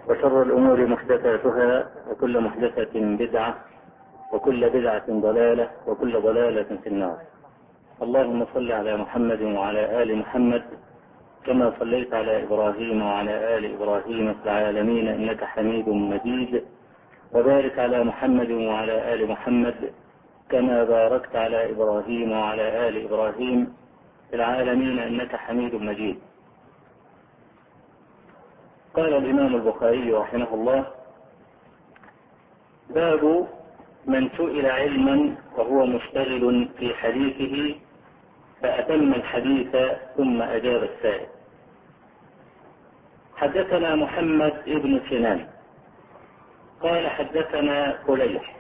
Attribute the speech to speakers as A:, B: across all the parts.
A: وشر الأمور محدثاتها وكل محدثة بدعة وكل بدعة ضلالة وكل ضلالة في النار. اللهم صل على محمد وعلى آل محمد كما صليت على إبراهيم وعلى آل إبراهيم في العالمين إنك حميد مجيد، وبارك على محمد وعلى آل محمد كما باركت على إبراهيم وعلى آل إبراهيم في العالمين إنك حميد مجيد. قال الإمام البخاري رحمه الله: باب من سئل علما وهو مشتغل في حديثه فأتم الحديث ثم أجاب السائل. حدثنا محمد بن سنان قال حدثنا قليح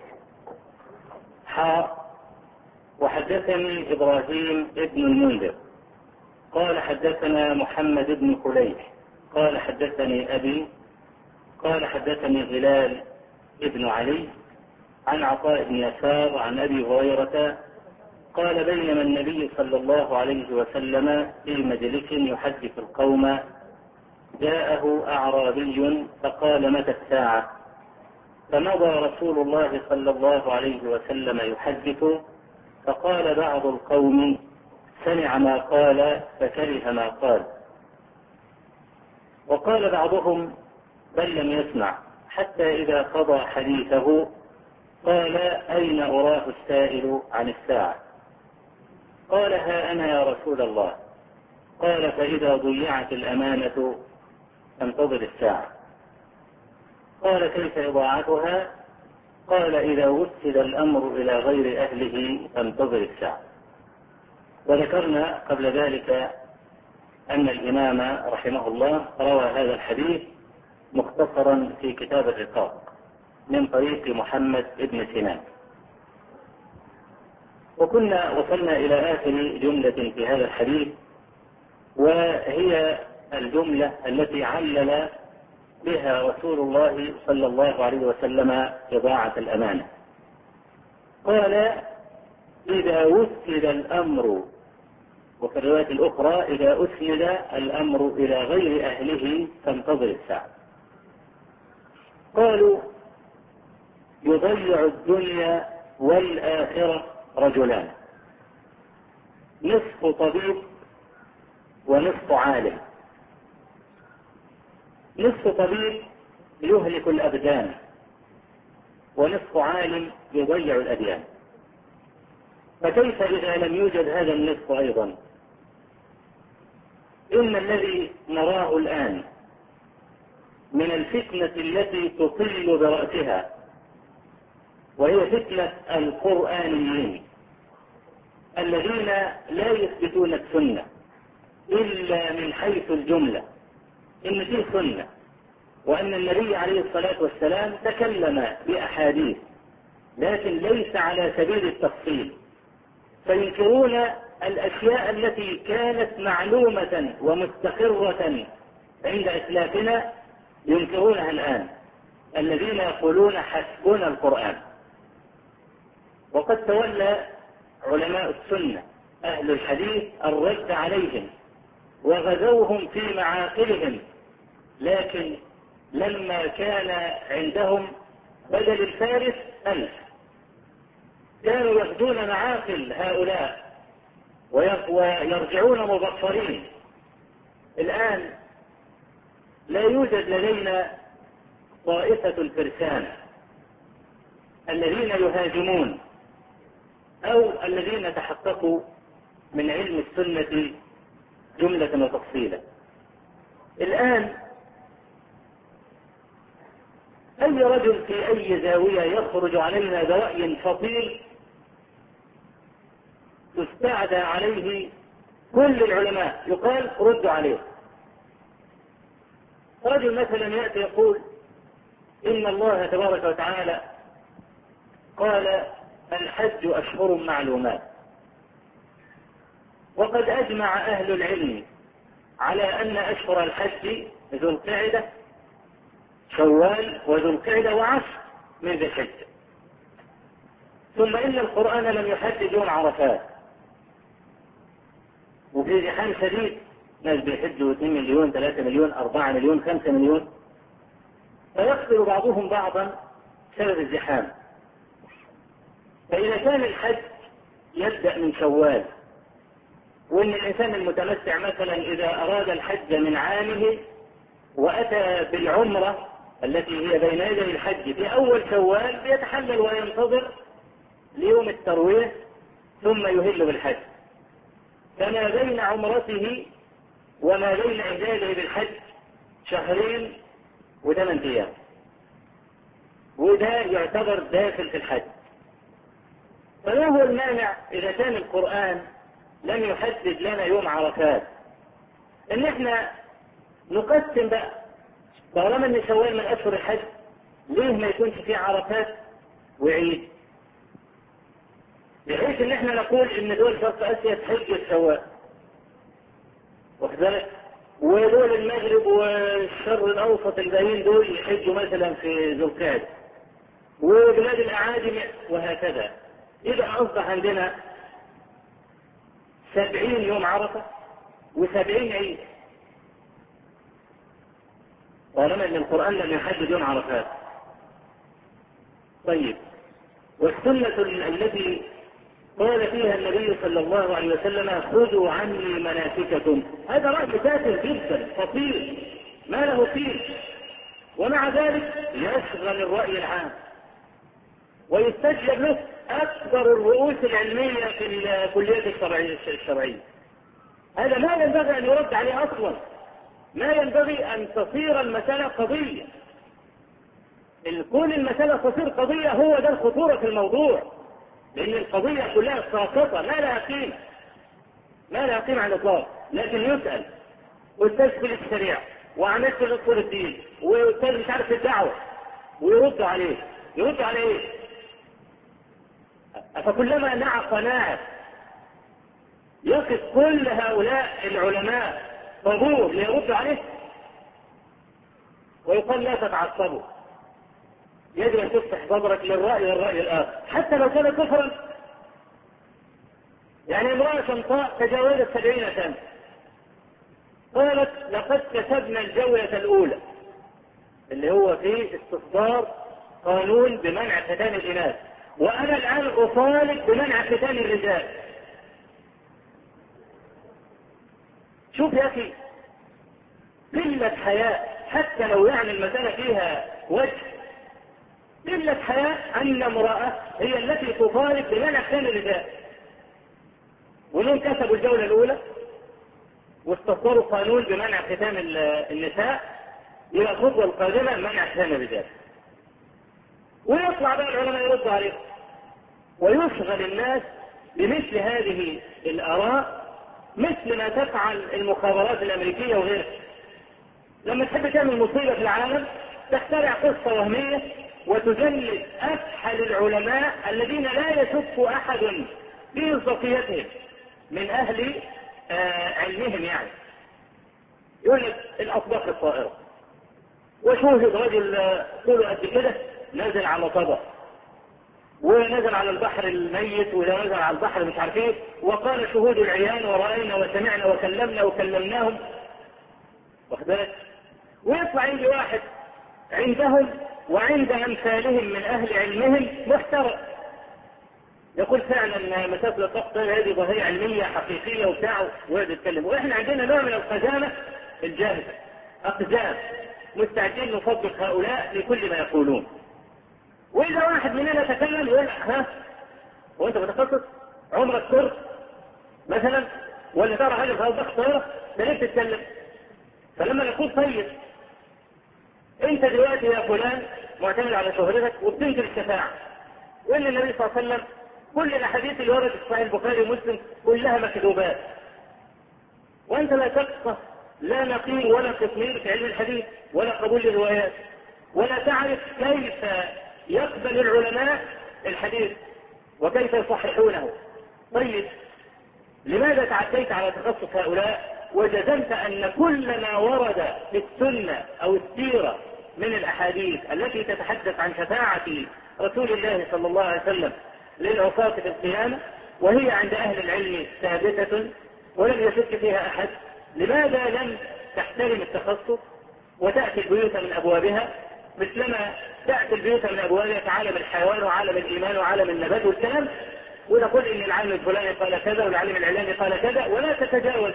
A: وحدثني إبراهيم بن المنذر قال حدثنا محمد بن قليح قال حدثني أبي قال حدثني هلال بن علي عن عطاء بن يسار عن أبي هريرة قال: بينما النبي صلى الله عليه وسلم في مجلس يحدث القوم جاءه أعرابي فقال: متى الساعة؟ فمضى رسول الله صلى الله عليه وسلم يحدث، فقال بعض القوم: سمع ما قال فكره ما قال. وقال بعضهم: بل لم يسمع، حتى إذا قضى حديثه قال: أين أراه السائل عن الساعة؟ قال: ها أنا يا رسول الله. قال: فإذا ضيعت الأمانة فانتظر الساعة. قال: كيف إضاعتها؟ قال: إذا وسد الأمر إلى غير أهله فانتظر الساعة. وذكرنا قبل ذلك أن الإمام رحمه الله روى هذا الحديث مختصرا في كتاب الرقاق من طريق محمد بن سنان. وكنا وصلنا إلى آخر جملة في هذا الحديث، وهي الجملة التي علل بها رسول الله صلى الله عليه وسلم إضاعة الأمانة. قال: إذا وسد الأمر، وفي الرواية الأخرى: إذا أسند الأمر إلى غير أهله فانتظر الساعة. قالوا: يضيع الدنيا والآخرة رجلان، نصف طبيب ونصف عالم. نصف طبيب يهلك الأبدان، ونصف عالم يضيع الأديان. فكيف إذا لم يوجد هذا النصف أيضا؟ إن الذي نراه الآن من الفتنة التي تطل برأسها، وهي فتنة القرآنيين الذين لا يثبتون السنة إلا من حيث الجملة، إن فيه سنة، وأن النبي عليه الصلاة والسلام تكلم بأحاديث لكن ليس على سبيل التفصيل، فينكرون الأشياء التي كانت معلومة ومستقرة عند أسلافنا، ينكرونها الآن الذين يقولون حسبنا القرآن. وقد تولى علماء السنة أهل الحديث الرد عليهم وغزوهم في معاقلهم، لكن لما كان عندهم بدل الفارس 1000 كانوا يغزون معاقل هؤلاء ويرجعون مبصرين. الآن لا يوجد لدينا طائفة الفرسان الذين يهاجمون أو الذين تحققوا من علم السنة جملة وتفصيلا. الآن أي رجل في أي زاوية يخرج علينا برأي خطير تستعدى عليه كل العلماء، يقال ردوا عليه. رجل مثلا يأتي يقول: إن الله تبارك وتعالى قال: الحج أشهر معلومات، وقد أجمع أهل العلم على أن أشهر الحج ذو القعدة شوال وذو القعدة وعشر من ذي الحجة. ثم إن القرآن لم يحدد يوم عرفات، وفي زحام شديد، ناس بيحجوا 2 مليون 3 مليون 4 مليون 5 مليون. فيقتل بعضهم بعضا بسبب الزحام. فإذا كان الحج يبدأ من شوال، وإن الإنسان المتمتع مثلا إذا أراد الحج من عامه وأتى بالعمرة التي هي بين يدي الحج في أول شوال، بيتحلل وينتظر ليوم التروية ثم يهل بالحج. فما بين عمرته وما بين إهلاله بالحج 2 و8 أيام، وده يعتبر داخل في الحج. فما هو المانع إذا كان القرآن لم يحدد لنا يوم عرفات إن احنا نقسم بقى، طالما ان شوال من أشهر الحج ليه ما يكونش فيه عرفات وعيد، بحيث ان احنا نقول ان دول شرق اسيا تحج الشوال، واخد بالك، ودول المغرب والشرق الاوسط الباقيين دول يحجوا مثلا في ذو القعده، وبلاد الاعاجم وهكذا. يبقى اصبح عندنا 70 يوم عرفه و70 عيد، طالما ان القرآن لم يحدد يوم عرفات. طيب، والسنة التي قال فيها النبي صلى الله عليه وسلم خذوا عني مناسككم، هذا رأي تافه جدا خطير ما له فيه، ومع ذلك يشغل الرأي العام ويستجلب له أكبر الرؤوس العلمية في الكليات الشرعية. هذا ما ينبغي أن يرد عليه أصلا، ما ينبغي أن تصير المسألة قضية. كون المسألة تصير قضية هو ده الخطورة في الموضوع، لأن القضية كلها ساقطة ما لها قيمة، ما لها قيمة على الإطلاق. لكن يسأل أستاذ في الشريعة وعملت في أصول الدين وأستاذ مش عارف الدعوة، ويرد عليه، يرد على إيه؟ فكلما نعق ناعق يقف كل هؤلاء العلماء طابور ليرد عليه ويقال لا تتعصبوا، يجب أن تفتح صدرك للرأي والرأي الآخر حتى لو كان كفرا. يعني امرأة شمطاء تجاوزت 70 سنة قالت لقد كسبنا الجولة الأولى، اللي هو في استصدار قانون بمنع ختان الإناث، وأنا الآن أطالب بمنع ختان الرجال. شوف يا أخي، قلة حياء، حتى لو يعني المسألة فيها وجه، قلة حياء أن امرأة هي التي تطالب بمنع ختان الرجال، ولهم كسبوا الجولة الأولى واستصدروا قانون بمنع ختان النساء، إلى الخطوة القادمة منع ختان الرجال. ويطلع بقى العلماء يردوا عليه ويشغل الناس بمثل هذه الآراء، مثل ما تفعل المخابرات الأمريكية وغيرها. لما تحب تعمل مصيبة في العالم تخترع قصة وهمية وتجلد أفحل العلماء الذين لا يشك أحد في مصداقيتهم من أهل علمهم. يعني يقول لك الأطباق الطائرة، وشوهد رجل طوله قد كده نزل على طبق، ونزل على البحر الميت، ولا نزل على البحر مش عارف ايه، وقال شهود العيان ورأينا وسمعنا وكلمنا وكلمناهم، واخد بالك. ويطلع يجي واحد عندهم وعند أمثالهم من أهل علمهم محترم يقول فعلا مسافة الطاقة هذه ظاهرة علمية حقيقية وبتاع، ويقعد يتكلم. وإحنا عندنا نوع من الخزانة الجاهزة، أقزام مستعدين نصدق هؤلاء لكل ما يقولون. وإذا واحد مننا تكلم يقول ها وأنت متخصص عمرك كرة مثلا ولا ترى حاجة في الضغط طيرة ده ليه تتكلم؟ فلما نقول طيب أنت دلوقتي يا فلان معتمد على شهرتك وبتنكر الشفاعة، وإن النبي صلى الله عليه وسلم كل الأحاديث اللي وردت في صحيح البخاري ومسلم كلها مكذوبات، وأنت لا تفقه لا نقير ولا قطمير في علم الحديث ولا قبول الروايات، ولا تعرف كيف يقبل العلماء الحديث وكيف يصححونه. طيب لماذا تعديت على تخصص هؤلاء وجزمت أن كل ما ورد في السنة أو السيرة من الأحاديث التي تتحدث عن شفاعة رسول الله صلى الله عليه وسلم للعصاة في القيامة وهي عند أهل العلم ثابتة ولم يشك فيها أحد، لماذا لم تحترم التخصص وتأتي البيوت من أبوابها مثلما تأتي البيوت من أبوابها كعالم الحيوان وعالم الإيمان وعالم النبات والكلام، ونقول إن العالم الفلاني قال كذا والعالم العلاني قال كذا، ولا تتجاوز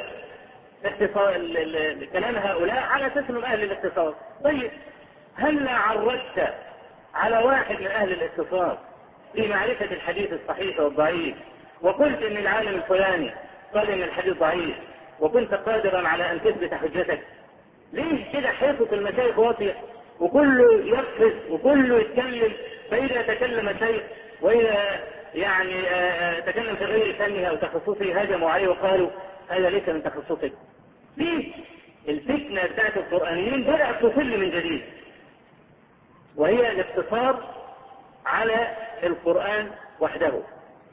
A: كلام هؤلاء على أساس أنهم أهل الاختصاص. طيب هل عرجت على واحد من أهل الاختصاص في معرفة الحديث الصحيح والضعيف وقلت إن العالم الفلاني قال إن الحديث ضعيف وكنت قادرا على أن تثبت حجتك؟ ليه كده حيطة المشايخ واطية وكله يقفز وكله يتكلم، فإذا تكلم شيء وإذا يعني تكلم في غير فنه أو تخصصه هجموا عليه وقالوا هذا ليس من تخصصك؟ ليه؟ الفتنة بتاعت القرآنيين بدأت تفل من جديد، وهي الاقتصار على القرآن وحده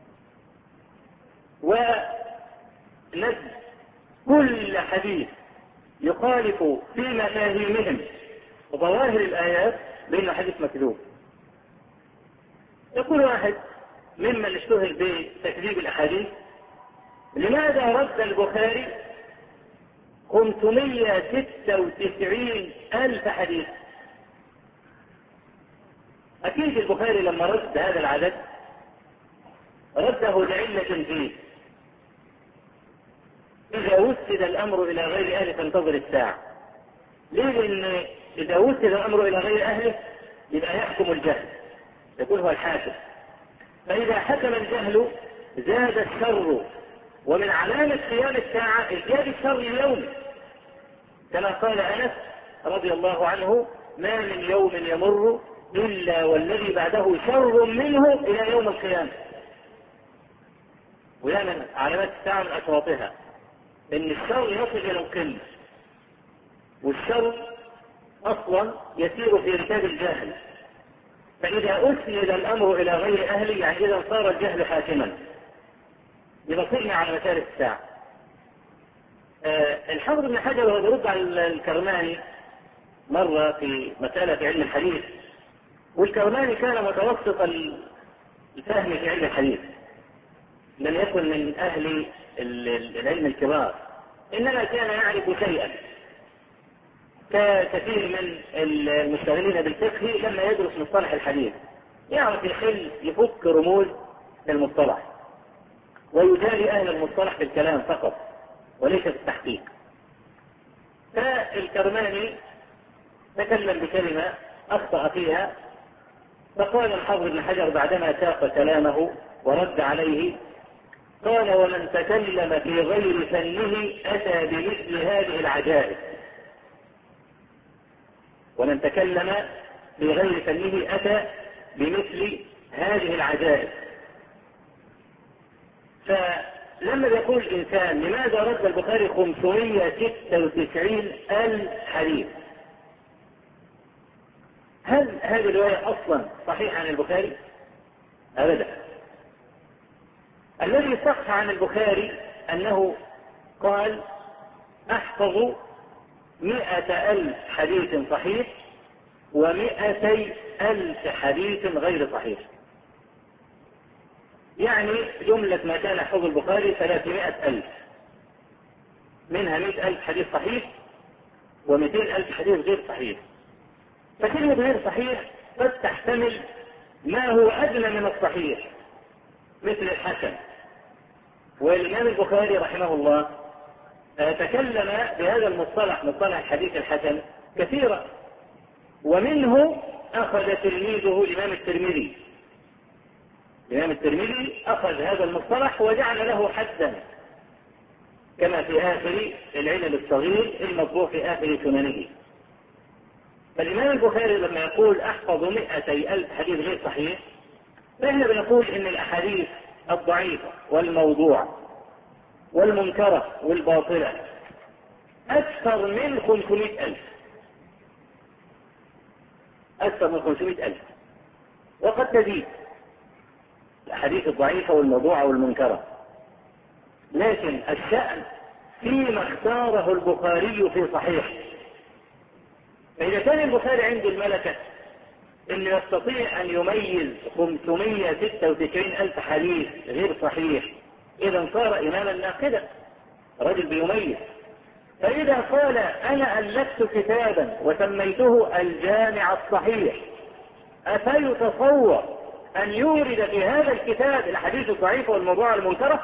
A: ونزل كل حديث يخالف في مفاهيمهم وظواهر الآيات بأنه حديث مكذوب. يقول واحد ممن اشتهر بتكذيب الأحاديث: لماذا رد البخاري 596,000 حديث؟ أكيد البخاري لما رد هذا العدد رده لعلة فيه. إذا وسد الأمر إلى غير أهله فانتظر الساعة. ليه؟ لأن إذا وسد الأمر إلى غير أهله يبقى يحكم الجهل، يكون هو الحاكم، فإذا حكم الجهل زاد الشر، ومن علامة قيام الساعة ازدياد الشر اليوم، كما قال أنس رضي الله عنه: ما من يوم يمر إلا والذي بعده شر منه إلى يوم القيامة. وده من علامات الساعة من أشراطها إن الشر يصل إلى القمة، والشر أصلا يسير في ركاب الجاهل، فإذا أسند الأمر إلى غير أهله يعني إذا صار الجهل حاكما يبصرنا على مسار الساعة. الحافظ ابن حجر وهو يرد على الكرماني مرة في مسألة علم الحديث، والكرماني كان متوسط الفهم في علم الحديث، لم يكن من أهل العلم الكبار، إنما كان يعرف شيئا ككثير من المشتغلين بالفقه لما يدرس مصطلح الحديث، يعرف يحل يفك رموز المصطلح ويجاري أهل المصطلح في الكلام فقط وليس في التحقيق. فالكرماني تكلم بكلمة أخطأ فيها، فقال الحافظ ابن حجر بعدما ساق كلامه ورد عليه، قال: ومن تكلم في غير فنه أتى بمثل هذه العجائب. ومن تكلم في غير فنه أتى بمثل هذه العجائب. فلما يقول الإنسان لماذا رد البخاري 596,000 حديث، هل هذه الرواية أصلا صحيحة عن البخاري؟ أبدا. الذي صح عن البخاري أنه قال: أحفظ 100,000 حديث صحيح و200,000 حديث غير صحيح. يعني جملة ما كان يحفظ البخاري 300,000، منها 100,000 حديث صحيح و200,000 حديث غير صحيح. فكلمة غير صحيح قد تحتمل ما هو أدنى من الصحيح مثل الحسن، والإمام البخاري رحمه الله تكلم بهذا المصطلح، مصطلح الحديث الحسن، كثيرا، ومنه أخذ تلميذه الإمام الترمذي. الإمام الترمذي أخذ هذا المصطلح وجعل له حدا، كما في آخر العلل الصغير المطبوع في آخر سننه. فالإمام البخاري لما يقول أحفظ 200,000 حديث غير صحيح، فإحنا بنقول إن الأحاديث الضعيفة والموضوع والمنكرة والباطلة أكثر من 500,000، أكثر من 500,000، وقد تزيد الأحاديث الضعيفة والموضوعة والمنكرة. لكن الشأن فيما اختاره البخاري في صحيح. فإذا كان البخاري عنده الملكة أنه يستطيع أن يميز 596,000 حديث غير صحيح، إذا صار إماما ناقدا، رجل بيميز. فإذا قال أنا ألفت كتابا وسميته الجامع الصحيح، أفيتصور أن يورد في هذا الكتاب الأحاديث الضعيفة والموضوع المنكرة؟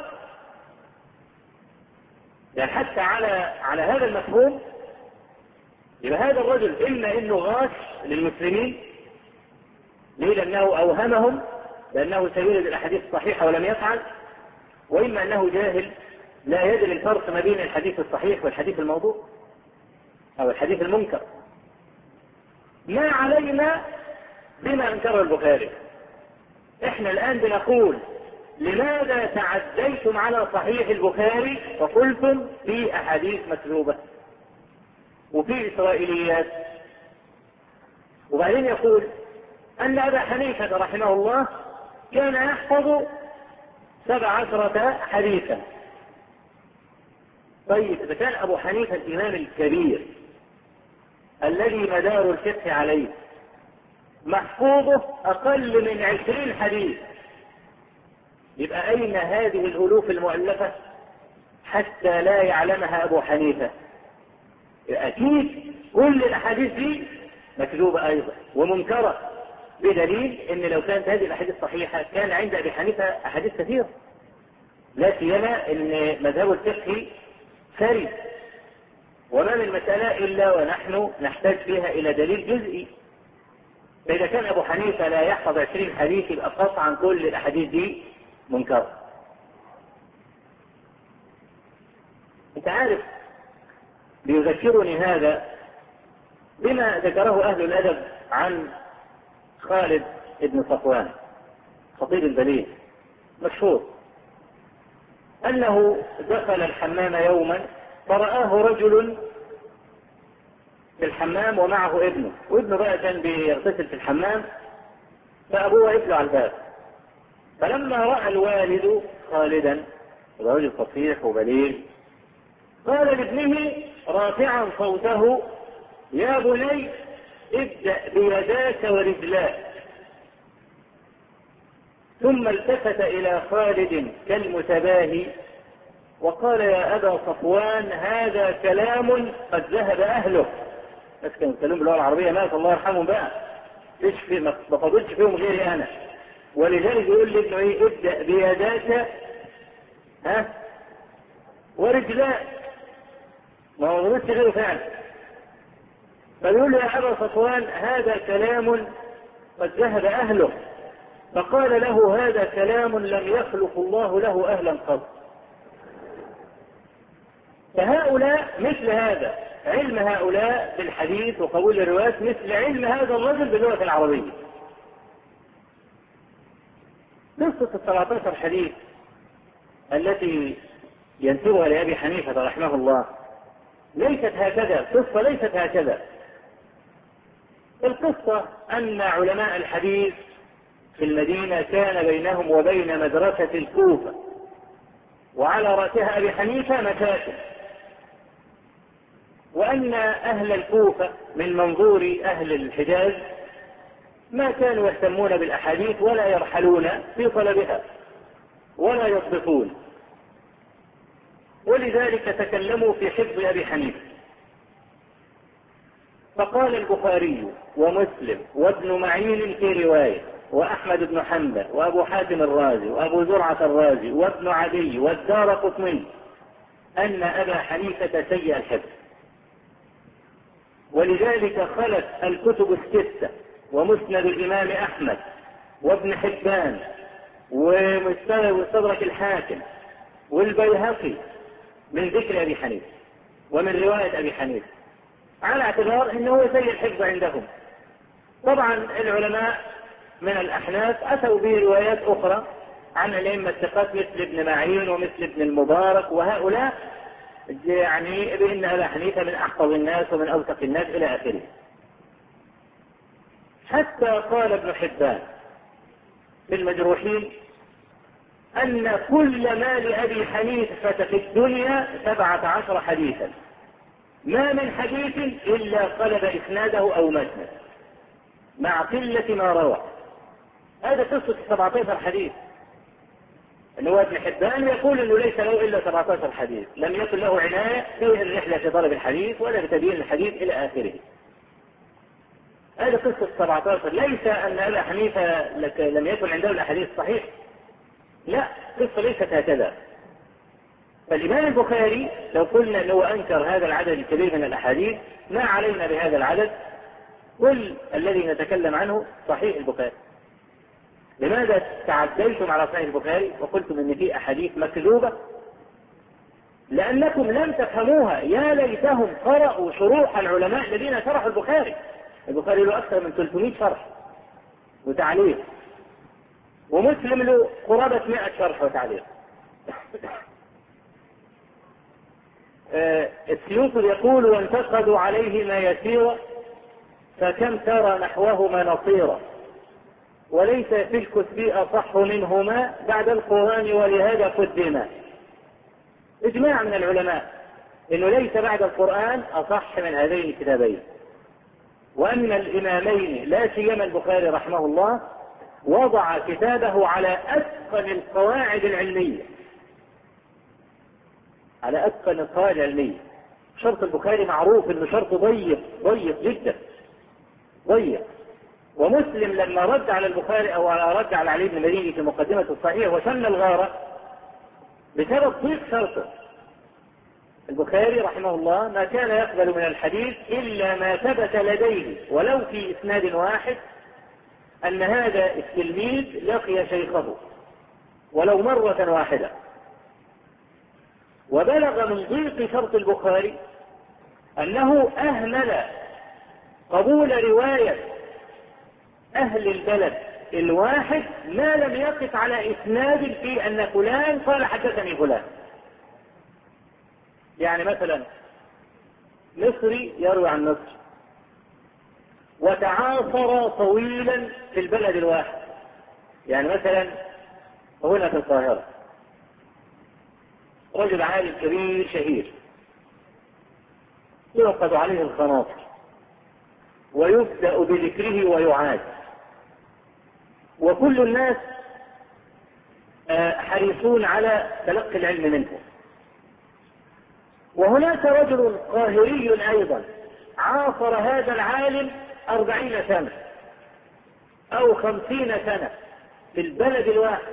A: يعني حتى على هذا المفهوم يبقى هذا الرجل إما إنه غاش للمسلمين، ليه؟ لأنه أوهمهم لأنه سيورد الأحاديث الصحيحة ولم يفعل، وإما أنه جاهل لا يدري الفرق ما بين الحديث الصحيح والحديث الموضوع أو الحديث المنكر. ما علينا بما أنكره البخاري. إحنا الآن بنقول لماذا تعديتم على صحيح البخاري وقلتم في أحاديث مكذوبة وفي إسرائيليات؟ وبعدين يقول أن أبا حنيفة رحمه الله كان يحفظ 17 حديثا. طيب إذا كان أبو حنيفة الإمام الكبير الذي مدار الفقه عليه محفوظه أقل من 20 حديث، يبقى أين هذه الألوف المؤلفة حتى لا يعلمها أبو حنيفة؟ أكيد كل الأحاديث دي مكذوبة أيضا ومنكرة، بدليل أن لو كانت هذه الأحاديث صحيحة كان عند أبي حنيفة أحاديث كثيرة، لا سيما أن مذهب الفقه ثري، وما من مسألة إلا ونحن نحتاج فيها إلى دليل جزئي. فإذا كان أبو حنيفة لا يحفظ 20 حديث يبقى قطعا كل الأحاديث دي منكرة. أنت عارف بيذكرني هذا بما ذكره أهل الأدب عن خالد بن صفوان خطيب البليد مشهور، أنه دخل الحمام يوما فرآه رجل في الحمام ومعه ابنه، وابنه بقى كان بيغتسل في الحمام، فأبوه وقف له على الباب. فلما رأى الوالد خالدا رجل فصيح وبليغ قال لابنه رافعا صوته يا بني ابدأ بيداك ورجلاك، ثم التفت إلى خالد كالمتباهي وقال يا أبا صفوان هذا كلام قد ذهب أهله. بس كانوا يتكلموا باللغة العربية مات الله يرحمهم بقى، ما فضلش فيهم غيري أنا، ولذلك يقول لابنه إيه؟ ابدأ بيداك ورجلاك، ما هو غلطش غيره فعلا. فيقول له يا أبا صفوان هذا كلام قد ذهب أهله، فقال له هذا كلام لم يخلق الله له أهلا قط. فهؤلاء مثل هذا علم هؤلاء بالحديث وقبول الروايات مثل علم هذا الرجل باللغة العربية. قصة 17 حديث التي ينسبها لأبي حنيفة رحمه الله ليست هكذا، القصة ليست هكذا. القصة أن علماء الحديث في المدينة كان بينهم وبين مدرسة الكوفة وعلى رأسها أبي حنيفة مشاكل، وأن أهل الكوفة من منظور أهل الحجاز ما كانوا يهتمون بالأحاديث ولا يرحلون في طلبها ولا يصدقون، ولذلك تكلموا في حفظ أبي حنيفة. فقال البخاري ومسلم وابن معين في رواية وأحمد بن حنبل وأبو حاتم الرازي وأبو زرعة الرازي وابن عدي والدارقطني أن أبا حنيفة سيء الحفظ، ولذلك خلت الكتب الستة ومسند الإمام أحمد وابن حبان ومستدرك الحاكم والبيهقي من ذكر أبي حنيفة ومن رواية أبي حنيفة على اعتبار أنه سيء الحفظ عندهم. طبعا العلماء من الأحناف أتوا بروايات أخرى عن الأئمة الثقات مثل ابن معين ومثل ابن المبارك وهؤلاء، يعني بأن أبا حنيفة من أحفظ الناس ومن أوثق الناس إلى آخره. حتى قال ابن حبان في المجروحين أن كل ما لأبي حنيفة في الدنيا 17 حديثا، ما من حديث إلا قلب إسناده أو متنه مع قلة ما روى. هذا قصة 17 حديث. ان هو ابن حبان يقول انه ليس له الا 17 حديث، لم يكن له عنايه في الرحله في طلب الحديث ولا في تبيين الحديث الى اخره. هذه قصه 17. ليس ان ابا حنيفه لم يكن عنده الاحاديث الصحيحه، لا، قصه ليست هكذا. فالامام البخاري لو قلنا انه انكر هذا العدد الكبير من الاحاديث ما علينا بهذا العدد، كل الذي نتكلم عنه صحيح البخاري. لماذا تعديتم على صحيح البخاري وقلتم ان في احاديث مكذوبه؟ لانكم لم تفهموها. يا ليتهم قرأوا شروح العلماء الذين شرحوا البخاري. البخاري له اكثر من 300 شرح وتعليق، ومسلم له قرابه 100 شرح وتعليق. السيوطي يقول: وانتقدوا عليه ما يسير فكم ترى نحوهما نصيرا، وليس في الكتب أصح منهما بعد القرآن ولهذا قدما. إجماع من العلماء إنه ليس بعد القرآن أصح من هذين الكتابين، وأن الإمامين لا سيما البخاري رحمه الله وضع كتابه على أتقن القواعد العلمية، على أتقن القواعد العلمية. شرط البخاري معروف إنه شرط ضيق جدا، ضيق. ومسلم لما رد على البخاري او رد على علي بن المديني في مقدمة الصحيح وشن الغارة بسبب ضيق شرطه. البخاري رحمه الله ما كان يقبل من الحديث الا ما ثبت لديه ولو في اسناد واحد ان هذا التلميذ لقي شيخه ولو مرة واحدة. وبلغ من ضيق شرط البخاري انه اهمل قبول رواية أهل البلد الواحد ما لم يقف على إسناد في أن فلان قال حدثني فلان. يعني مثلا مصري يروي عن مصر وتعاصر طويلا في البلد الواحد، يعني مثلا هنا في القاهرة رجل عالم كبير شهير يوقد عليه الخناصر ويبدأ بذكره ويعاد، وكل الناس حريصون على تلقي العلم منه. وهناك رجل قاهري أيضا عاصر هذا العالم 40 سنة أو 50 سنة في البلد الواحد.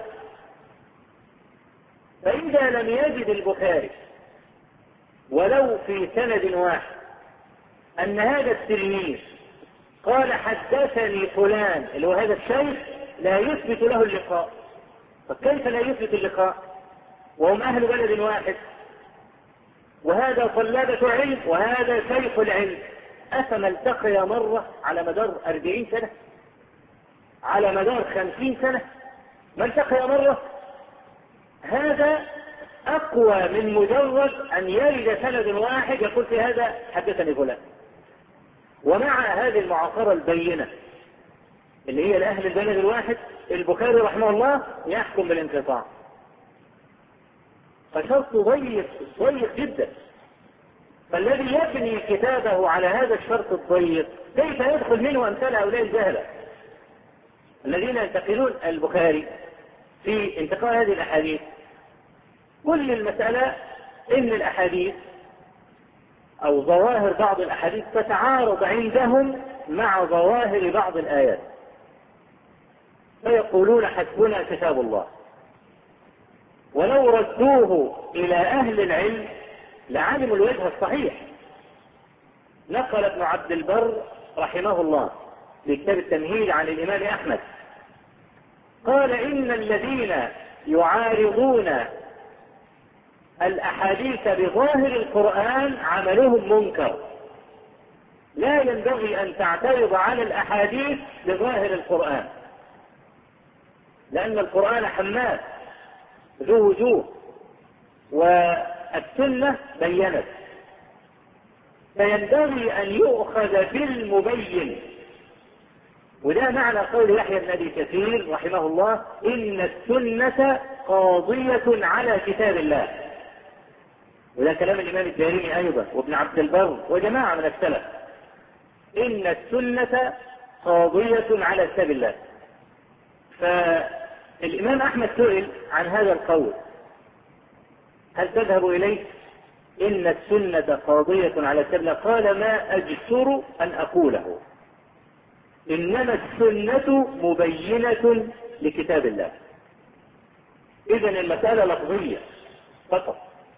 A: فإذا لم يجد البخاري ولو في سند واحد أن هذا التلميذ قال حدثني فلان اللي هو هذا الشيخ، لا يثبت له اللقاء. فكيف لا يثبت اللقاء وهم أهل بلد واحد، وهذا طلابة علم وهذا شيخ العلم؟ أفما التقي مرة على مدار 40 سنة، على مدار 50 سنة ما التقي مرة؟ هذا أقوى من مجرد أن يرد سند واحد يقول في هذا حدثني فلان. ومع هذه المعاصرة البينة اللي هي لأهل البلد الواحد، البخاري رحمه الله يحكم بالانقطاع. فشرط ضيق جدا. فالذي يبني كتابه على هذا الشرط الضيق كيف يدخل منه أمثال هؤلاء الجهلة الذين ينتقلون البخاري في انتقاء هذه الأحاديث؟ كل المسألة إن الأحاديث أو ظواهر بعض الأحاديث تتعارض عندهم مع ظواهر بعض الآيات، فيقولون حسبنا كتاب الله. ولو ردوه إلى أهل العلم لعلموا الوجه الصحيح. نقل ابن عبد البر رحمه الله في كتاب التمهيد عن الإمام أحمد قال: إن الذين يعارضون الأحاديث بظاهر القرآن عملهم منكر، لا ينبغي أن تعترض على الأحاديث بظاهر القرآن، لأن القرآن حماد ذو وجوه والسنة بينت، فينبغي أن يؤخذ بالمبين. وده معنى قول يحيى بن أبي كثير رحمه الله: إن السنة قاضية على كتاب الله. وده كلام الإمام الدارمي أيضا وابن عبد البر وجماعة من السلف. إن السنة قاضية على كتاب الله. الإمام أحمد سئل عن هذا القول: هل تذهب إليه إن السنة قاضية على السنة؟ قال: ما أجسر أن أقوله، إنما السنة مبينة لكتاب الله. إذن المسألة لفظية فقط،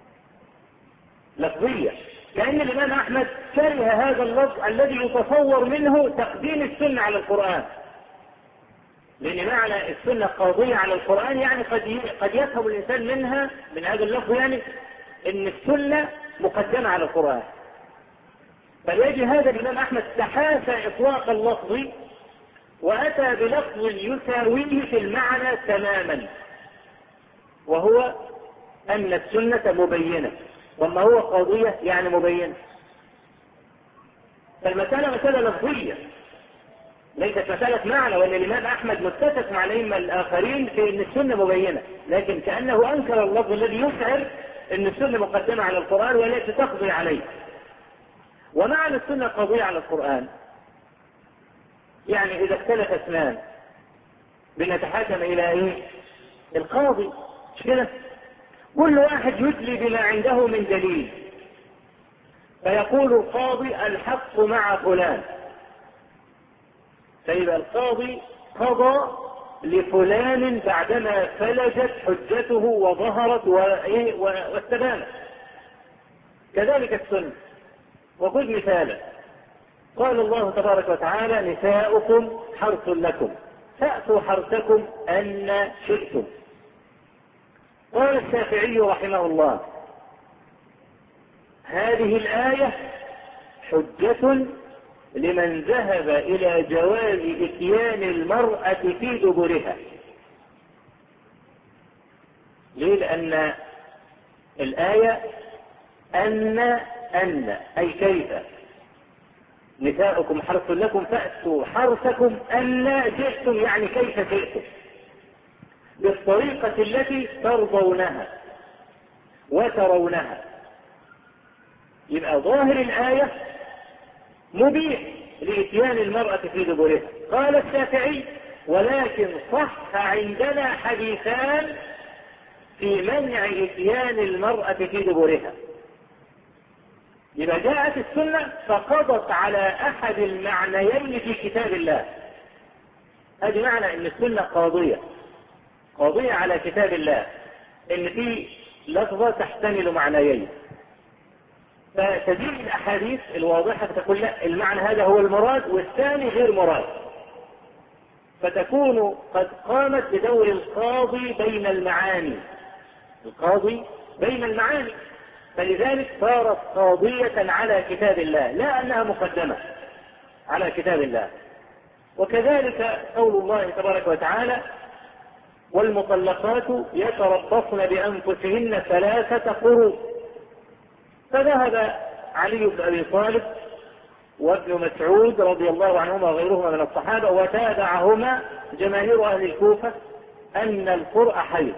A: لفظية، كأن الإمام أحمد كره هذا اللفظ الذي يتصور منه تقديم السنة على القرآن، لأن معنى السنة قاضية على القرآن يعني قد يفهم الإنسان منها من هذا اللفظ يعني إن السنة مقدمة على القرآن. فليجي هذا الإمام أحمد تحاشى إطلاق اللفظ وأتى بلفظ يساويه في المعنى تماما، وهو أن السنة مبينة، وما هو قاضية يعني مبينة. فالمسألة مسألة لفظية ليست مسألة معنى، وأن الإمام أحمد متفق مع الأئمة الآخرين في أن السنة مبينة، لكن كأنه أنكر اللفظ الذي يشعر أن السنة مقدمة على القرآن والتي تقضي عليه. ومعنى السنة قاضية على القرآن يعني إذا اختلف اثنان بنتحاكم إلى إيه؟ القاضي، مش كده؟ كل واحد يدلي بما عنده من دليل، فيقول القاضي: الحق مع فلان، فيبقى القاضي قضى لفلان بعدما فلجت حجته وظهرت واستبانت. كذلك السنة. وخذ مثالا: قال الله تبارك وتعالى: نساؤكم حرث لكم فأتوا حرثكم أن شئتم. قال الشافعي رحمه الله: هذه الآية حجة لمن ذهب إلى جواز إتيان المرأة في دبرها. ليه؟ لأن الآية أن أي كيف، نساؤكم حرث لكم فأتوا حرثكم أن شئتم، يعني كيف شئتم، بالطريقة التي ترضونها وترونها. يبقى ظاهر الآية مبيح لإتيان المرأة في دبرها. قال الشافعي: ولكن صح عندنا حديثان في منع إتيان المرأة في دبرها. يبقى جاءت السنة فقضت على أحد المعنيين في كتاب الله. هذا معنى أن السنة قاضية على كتاب الله، أن في لفظة تحتمل معنيين، فتجيء الأحاديث الواضحة تقول لا، المعنى هذا هو المراد والثاني غير مراد، فتكون قد قامت بدور القاضي بين المعاني، القاضي بين المعاني، فلذلك صارت قاضية على كتاب الله، لا أنها مقدمة على كتاب الله. وكذلك قول الله تبارك وتعالى: والمطلقات يتربصن بأنفسهن 3 قروء. فذهب علي بن أبي طالب وابن مسعود رضي الله عنهما وغيرهما من الصحابة وتابعهما جماهير أهل الكوفة أن القرء حيض.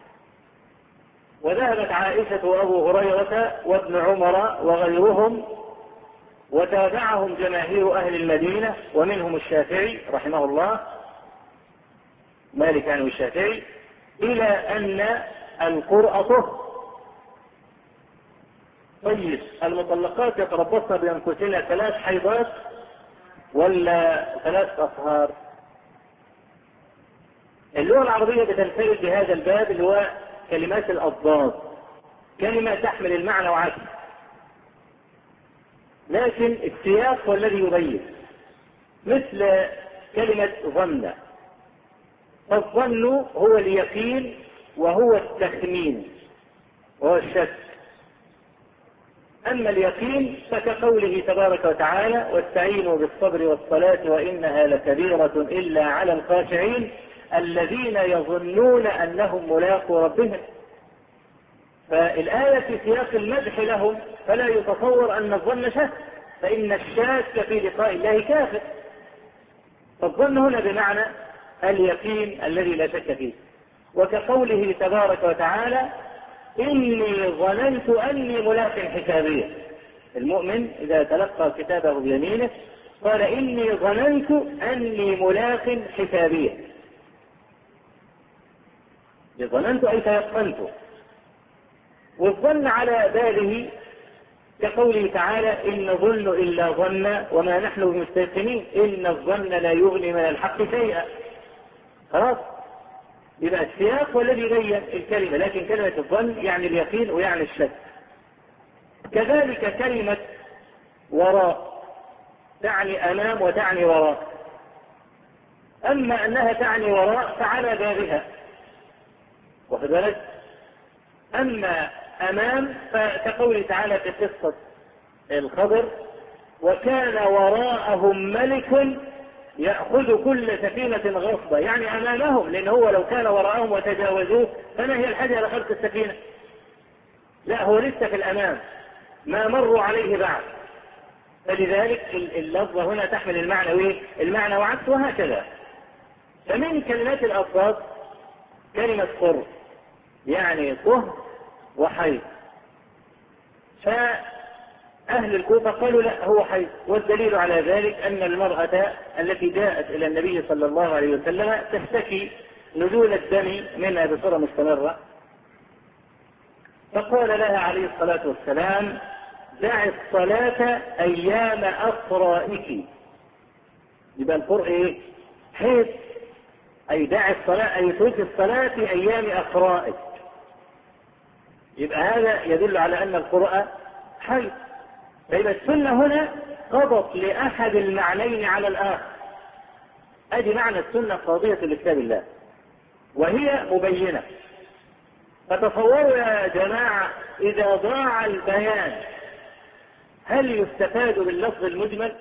A: وذهبت عائشة وأبو هريرة وابن عمر وغيرهم وتابعهم جماهير أهل المدينة ومنهم الشافعي رحمه الله، مالك عنه الشافعي، إلى أن القرء طهر. طيب المطلقات يتربصن بأنفسهن 3 حيضات ولا 3 أطهار؟ اللغة العربية بتنفرد بهذا الباب اللي هو كلمات الأضداد، كلمة تحمل المعنى وعكس، لكن السياق هو الذي يبين. مثل كلمة ظن، فالظن هو اليقين وهو التخمين وهو الشك. أما اليقين فكقوله تبارك وتعالى: واستعينوا بالصبر والصلاة وإنها لكبيرة إلا على الخاشعين الذين يظنون أنهم ملاقو ربهم. فالآية في سياق المدح لهم، فلا يتصور أن الظن شك، فإن الشاك في لقاء الله كافر. فالظن هنا بمعنى اليقين الذي لا شك فيه. وكقوله تبارك وتعالى: إني ظننت أني ملاق حسابيه. المؤمن إذا تلقى كتابه بيمينه قال: إني ظننت أني ملاق حسابيه. ظننت أي تيقنت. والظن على باله كقوله تعالى إن ظن إلا ظن وما نحن بمستيقنين إن الظن لا يغني من الحق شيئا. خلاص، يبقى السياق هو الذي بين الكلمة، لكن كلمة الظن يعني اليقين ويعني الشك. كذلك كلمة وراء تعني أمام وتعني وراء. أما أنها تعني وراء فعلى بابها، واخد بالك؟ أما أمام فكقوله تعالى في قصة الخضر وكان وراءهم ملك يأخذ كل سفينة غصبا، يعني أمامهم، لأن هو لو كان وراءهم وتجاوزوه فما هي الحاجة إلى خلق السفينة؟ لا، هو لسه في الأمام ما مروا عليه بعد. فلذلك اللفظة هنا تحمل المعنى وإيه؟ المعنى وعكس، وهكذا. فمن كلمات الألفاظ كلمة قرب يعني طهر وحيض. فأهل الكوفة قالوا لا، هو حيض، والدليل على ذلك أن المرأة التي جاءت إلى النبي صلى الله عليه وسلم تشتكي نزول الدم منها بصورة مستمرة، فقال لها عليه الصلاة والسلام دع الصلاة أيام أقرائك. يبقى القرء إيه؟ حيض، أي دع الصلاة أي ترك الصلاة في أيام أقرائك. يبقى هذا يدل على أن القرء حيض. فإذا السنة هنا قضت لأحد المعنيين على الآخر. أدي معنى السنة قاضية لكتاب الله وهي مبينة. فتصوروا يا جماعة إذا ضاع البيان هل يستفاد باللفظ المجمل؟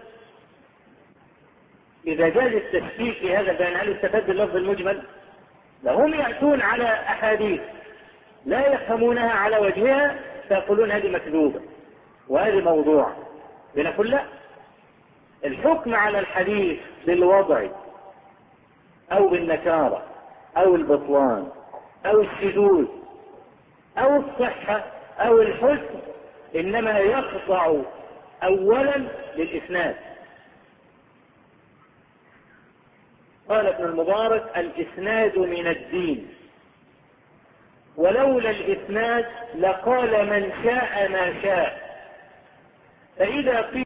A: إذا جاز التشكيك في هذا البيان هل يستفاد باللفظ المجمل؟ لهم يأتون على أحاديث لا يفهمونها على وجهها فيقولون هذه مكذوبة وهذه موضوع. بنقول لا، الحكم على الحديث بالوضع أو بالنكارة أو البطلان أو الشذوذ أو الصحة أو الحسن إنما يخضع أولا للإسناد. قال ابن المبارك الإسناد من الدين، ولولا الإسناد لقال من شاء ما شاء. فإذا قيل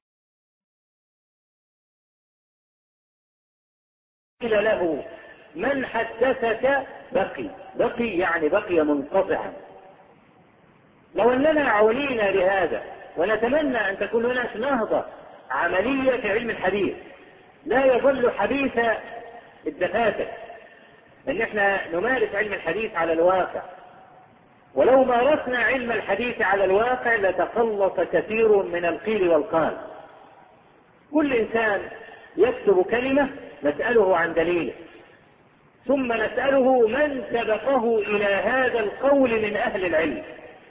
A: له من حدثك بقي يعني بقي منقطعا. لو أننا عنينا لهذا ونتمنى أن تكون هناك نهضة عملية في علم الحديث لا يظل حديث الدفاتر، أن احنا نمارس علم الحديث على الواقع. ولو مارسنا علم الحديث على الواقع لتخلص كثير من القيل والقال. كل إنسان يكتب كلمة نسأله عن دليله، ثم نسأله من سبقه إلى هذا القول من أهل العلم.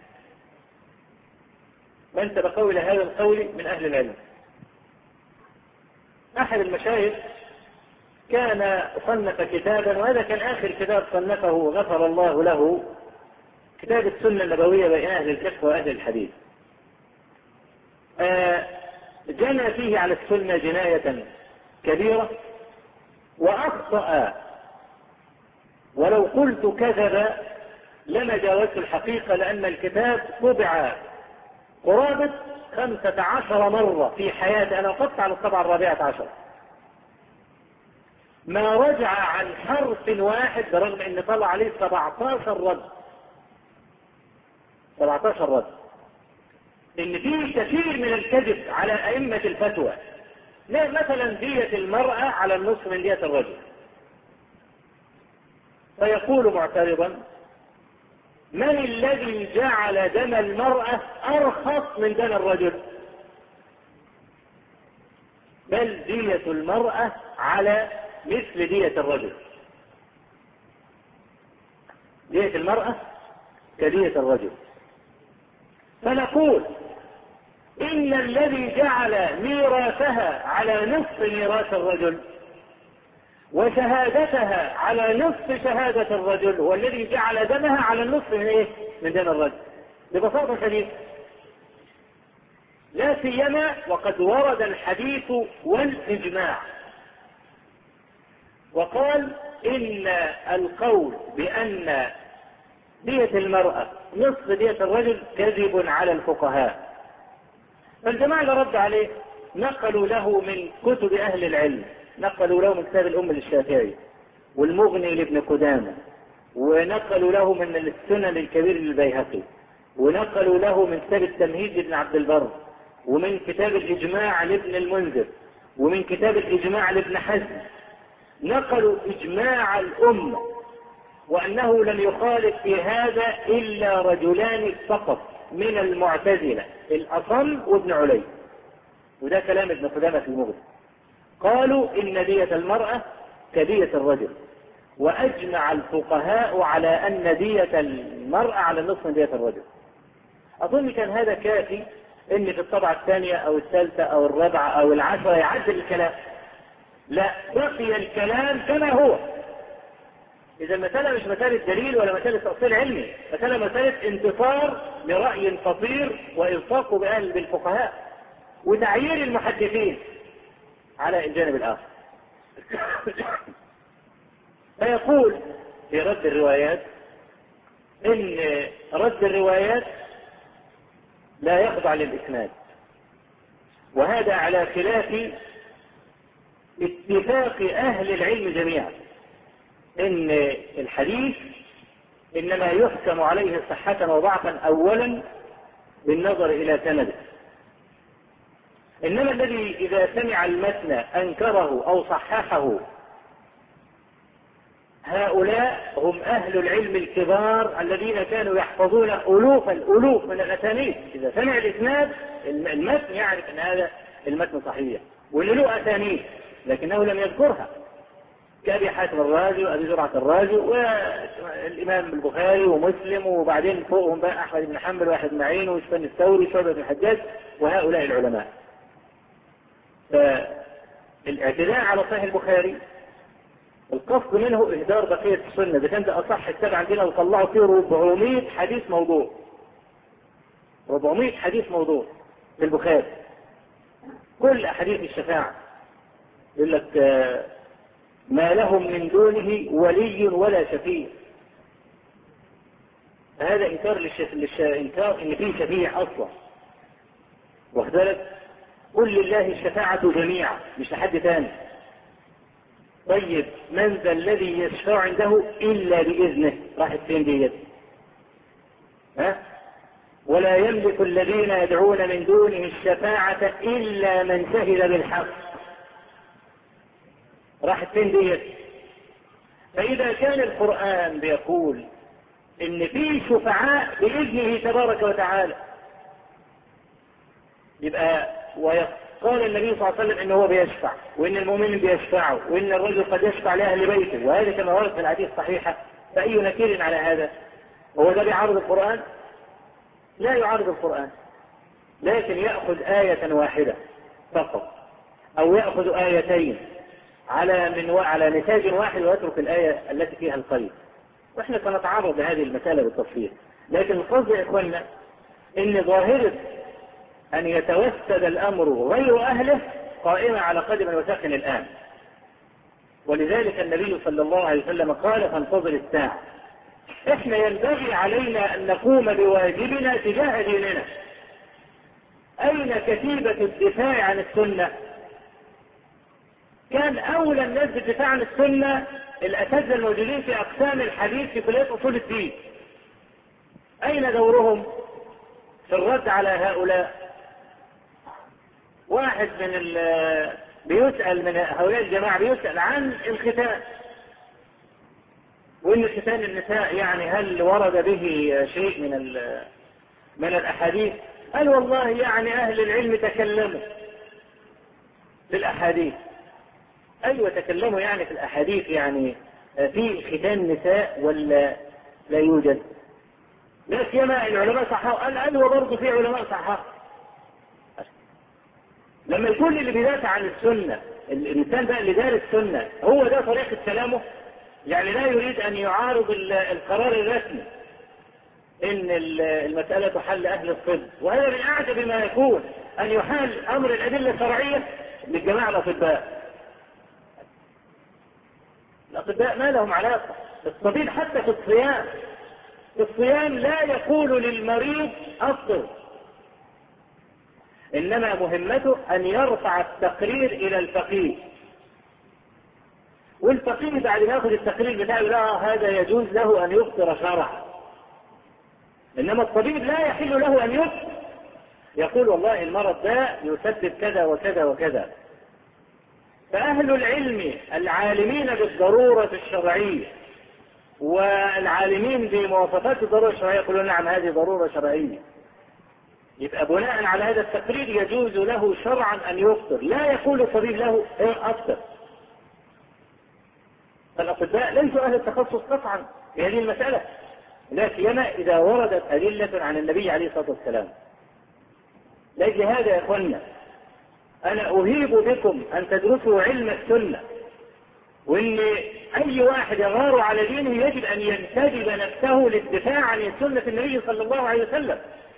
A: من سبقه إلى هذا القول من أهل العلم. أحد المشايخ كان صنف كتابا، وهذا كان آخر كتاب صنفه غفر الله له، كتاب السنة النبوية بين أهل الفقه وأهل الحديث. جنى فيه على السنة جناية كبيرة وأخطأ، ولو قلت كذب لما جاوزت الحقيقة، لأن الكتاب طبع قرابة 15 مرة في حياتي. أنا وقفت على الطبعة 14، ما رجع عن حرف واحد برغم أن طلع عليه 17 رد. 17 رد. إن فيه كثير من الكذب على أئمة الفتوى. لا، مثلا دية المرأة على النصف من دية الرجل، فيقول معترضا من الذي جعل دم المرأة أرخص من دم الرجل؟ بل دية المرأة على مثل دية الرجل. دية المرأة كدية الرجل. فنقول إن الذي جعل ميراثها على نصف ميراث الرجل وشهادتها على نصف شهادة الرجل هو الذي جعل دمها على النصف من إيه؟ من دم الرجل. ببساطة شديدة. لا سيما وقد ورد الحديث والإجماع وقال إن القول بأن دية المرأة نصف دية الرجل كذب على الفقهاء. فالجماعة اللي رد عليه نقلوا له من كتب أهل العلم، نقلوا له من كتاب الأم للشافعي والمغني لابن قدامة، ونقلوا له من السنن الكبير للبيهقي، ونقلوا له من كتاب التمهيد لابن عبد البر، ومن كتاب الإجماع لابن المنذر، ومن كتاب الإجماع لابن حزم. نقلوا إجماع الأمة وأنه لم يخالف في هذا إلا رجلان فقط من المعتزلة، الأصم وابن علي، وده كلام ابن قدامة في المغني. قالوا إن دية المرأة كدية الرجل، وأجمع الفقهاء على أن دية المرأة على نصف دية الرجل. أظن كان هذا كافي إن في الطبعة الثانية أو الثالثة أو الرابعة أو العشرة يعدل الكلام. لا، بقي الكلام كما هو. إذا المسألة مش مسألة دليل ولا مسألة تأصيل علمي، مسألة انتصار لرأي خطير وإلصاقه بالفقهاء وتعيير المحدثين على الجانب الآخر. فيقول في رد الروايات إن رد الروايات لا يخضع للإسناد، وهذا على خلاف اتفاق أهل العلم جميعا، إن الحديث إنما يحكم عليه صحة وضعفا أولا بالنظر إلى سنده، إنما الذي إذا سمع المتن أنكره أو صححه هؤلاء هم أهل العلم الكبار الذين كانوا يحفظون الألوف من الأسانيد. إذا سمع الإسناد المتن يعرف أن هذا المتن صحيح، واللي له أسانيد لكنه لم يذكرها، كأبي حاتم الرازي وأبي زرعة الرازي والإمام البخاري ومسلم، وبعدين فوقهم بقى أحمد بن حنبل وأحمد بن معين وسفيان الثوري وشعبة بن الحجاج وهؤلاء العلماء. فالاعتداء على صحيح البخاري القصد منه إهدار بقية السنة. إذا كان ده أصح الكتاب عندنا وطلعوا فيه 400 حديث موضوع، 400 حديث موضوع في البخاري، كل أحاديث الشفاعة يقول لك ما لهم من دونه ولي ولا شفيع. هذا إنكار إنكار إن فيه شفيع أصلا، واخذلك قل لله الشفاعة جميعا مش لحد ثاني. طيب من ذا الذي يشفع عنده إلا بإذنه؟ راحت فين دي؟ ولا يملك الذين يدعون من دونه الشفاعة إلا من شهد بالحق. راحت فين دي؟ فإذا كان القرآن بيقول إن في شفعاء بإذنه تبارك وتعالى، يبقى قال النبي صلى الله عليه وسلم إنه هو بيشفع، وإن المؤمن بيشفعه، وإن الرجل قد يشفع لأهل بيته، وهذا كما ورد في الحديث الصحيحة. فأي نكير على هذا؟ هو ده بيعارض القرآن؟ لا يعارض القرآن، لكن يأخذ آية واحدة فقط أو يأخذ آيتين على نتاج واحد ويترك الآية التي فيها القيد. وإحنا سنتعرض لهذه المسألة بالتفصيل، لكن القصد يا إخواننا إن ظاهرة أن يتوسد الأمر غير أهله قائمة على قدم وساق الآن. ولذلك النبي صلى الله عليه وسلم قال فانتظر الساعة. إحنا ينبغي علينا أن نقوم بواجبنا تجاه ديننا. أين كتيبة الدفاع عن السنة؟ كان أولى الناس بالدفاع عن السنة الأساتذة الموجودين في أقسام الحديث في كلية أصول الدين. أين دورهم في الرد على هؤلاء؟ واحد بيسأل من هؤلاء الجماعة بيسأل عن الختان، وإن ختان النساء يعني هل ورد به شيء من الأحاديث؟ قال والله يعني أهل العلم تكلموا في الأحاديث. أيوة تكلموا يعني في الأحاديث، يعني في ختان النساء ولا لا يوجد؟ لا سيما العلماء صححوا. قال أيوة برضه في علماء صححوا. لما يكون اللي بيدافع عن السنة الإنسان بقى اللي دار السنة هو ده طريقة كلامه، يعني لا يريد أن يعارض القرار الرسمي إن المسألة تحل أهل الطب، وهذا من أعجب ما يكون أن يحال أمر الأدلة الشرعية للجماعة الأطباء. الأطباء ما لهم علاقة. الطبيب حتى في الصيام الصيام لا يقول للمريض أفطر، إنما مهمته أن يرفع التقرير إلى الفقيه، والفقيه بعد ما يأخذ التقرير بتاعه لا هذا يجوز له أن يفطر شرعا. إنما الطبيب لا يحل له أن يفطر، يقول والله المرض ده يسبب كذا وكذا وكذا. فأهل العلم العالمين بالضرورة الشرعية والعالمين بمواصفات الضرورة الشرعية يقولون نعم هذه ضرورة شرعية، يبقى بناء على هذا التقرير يجوز له شرعا أن يفطر، لا يقول الطبيب له أفطر. فالأطباء ليسوا أهل التخصص قطعا في هذه المسألة، لا سيما إذا وردت أدلة عن النبي عليه الصلاة والسلام. لأجل هذا يا أخوانا أنا أهيب بكم أن تدرسوا علم السنة، وإن أي واحد يغار على دينه يجب أن ينتدب نفسه للدفاع عن سنة النبي صلى الله عليه وسلم.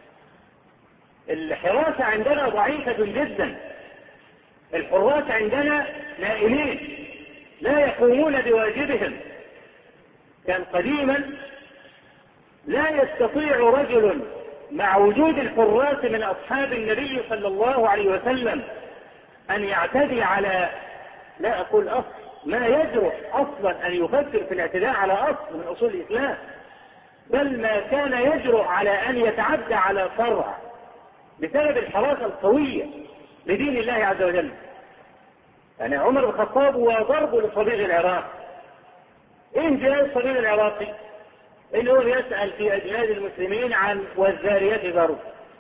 A: الحراسة عندنا ضعيفة جدا، الحراس عندنا نائمين لا يقومون بواجبهم. كان قديما لا يستطيع رجل مع وجود الحراس من أصحاب النبي صلى الله عليه وسلم أن يعتدي على، لا أقول أصل، ما يجرؤ أصلا أن يفكر في الاعتداء على أصل من أصول الإسلام، بل ما كان يجرؤ على أن يتعدى على فرع بسبب الحراسة القوية لدين الله عز وجل. يعني عمر بن الخطاب وضربه للصبيغ العراقي. إيه جاء الصبيغ العراقي؟ اللي هو يسأل في أجناد المسلمين عن والذاريات ذروة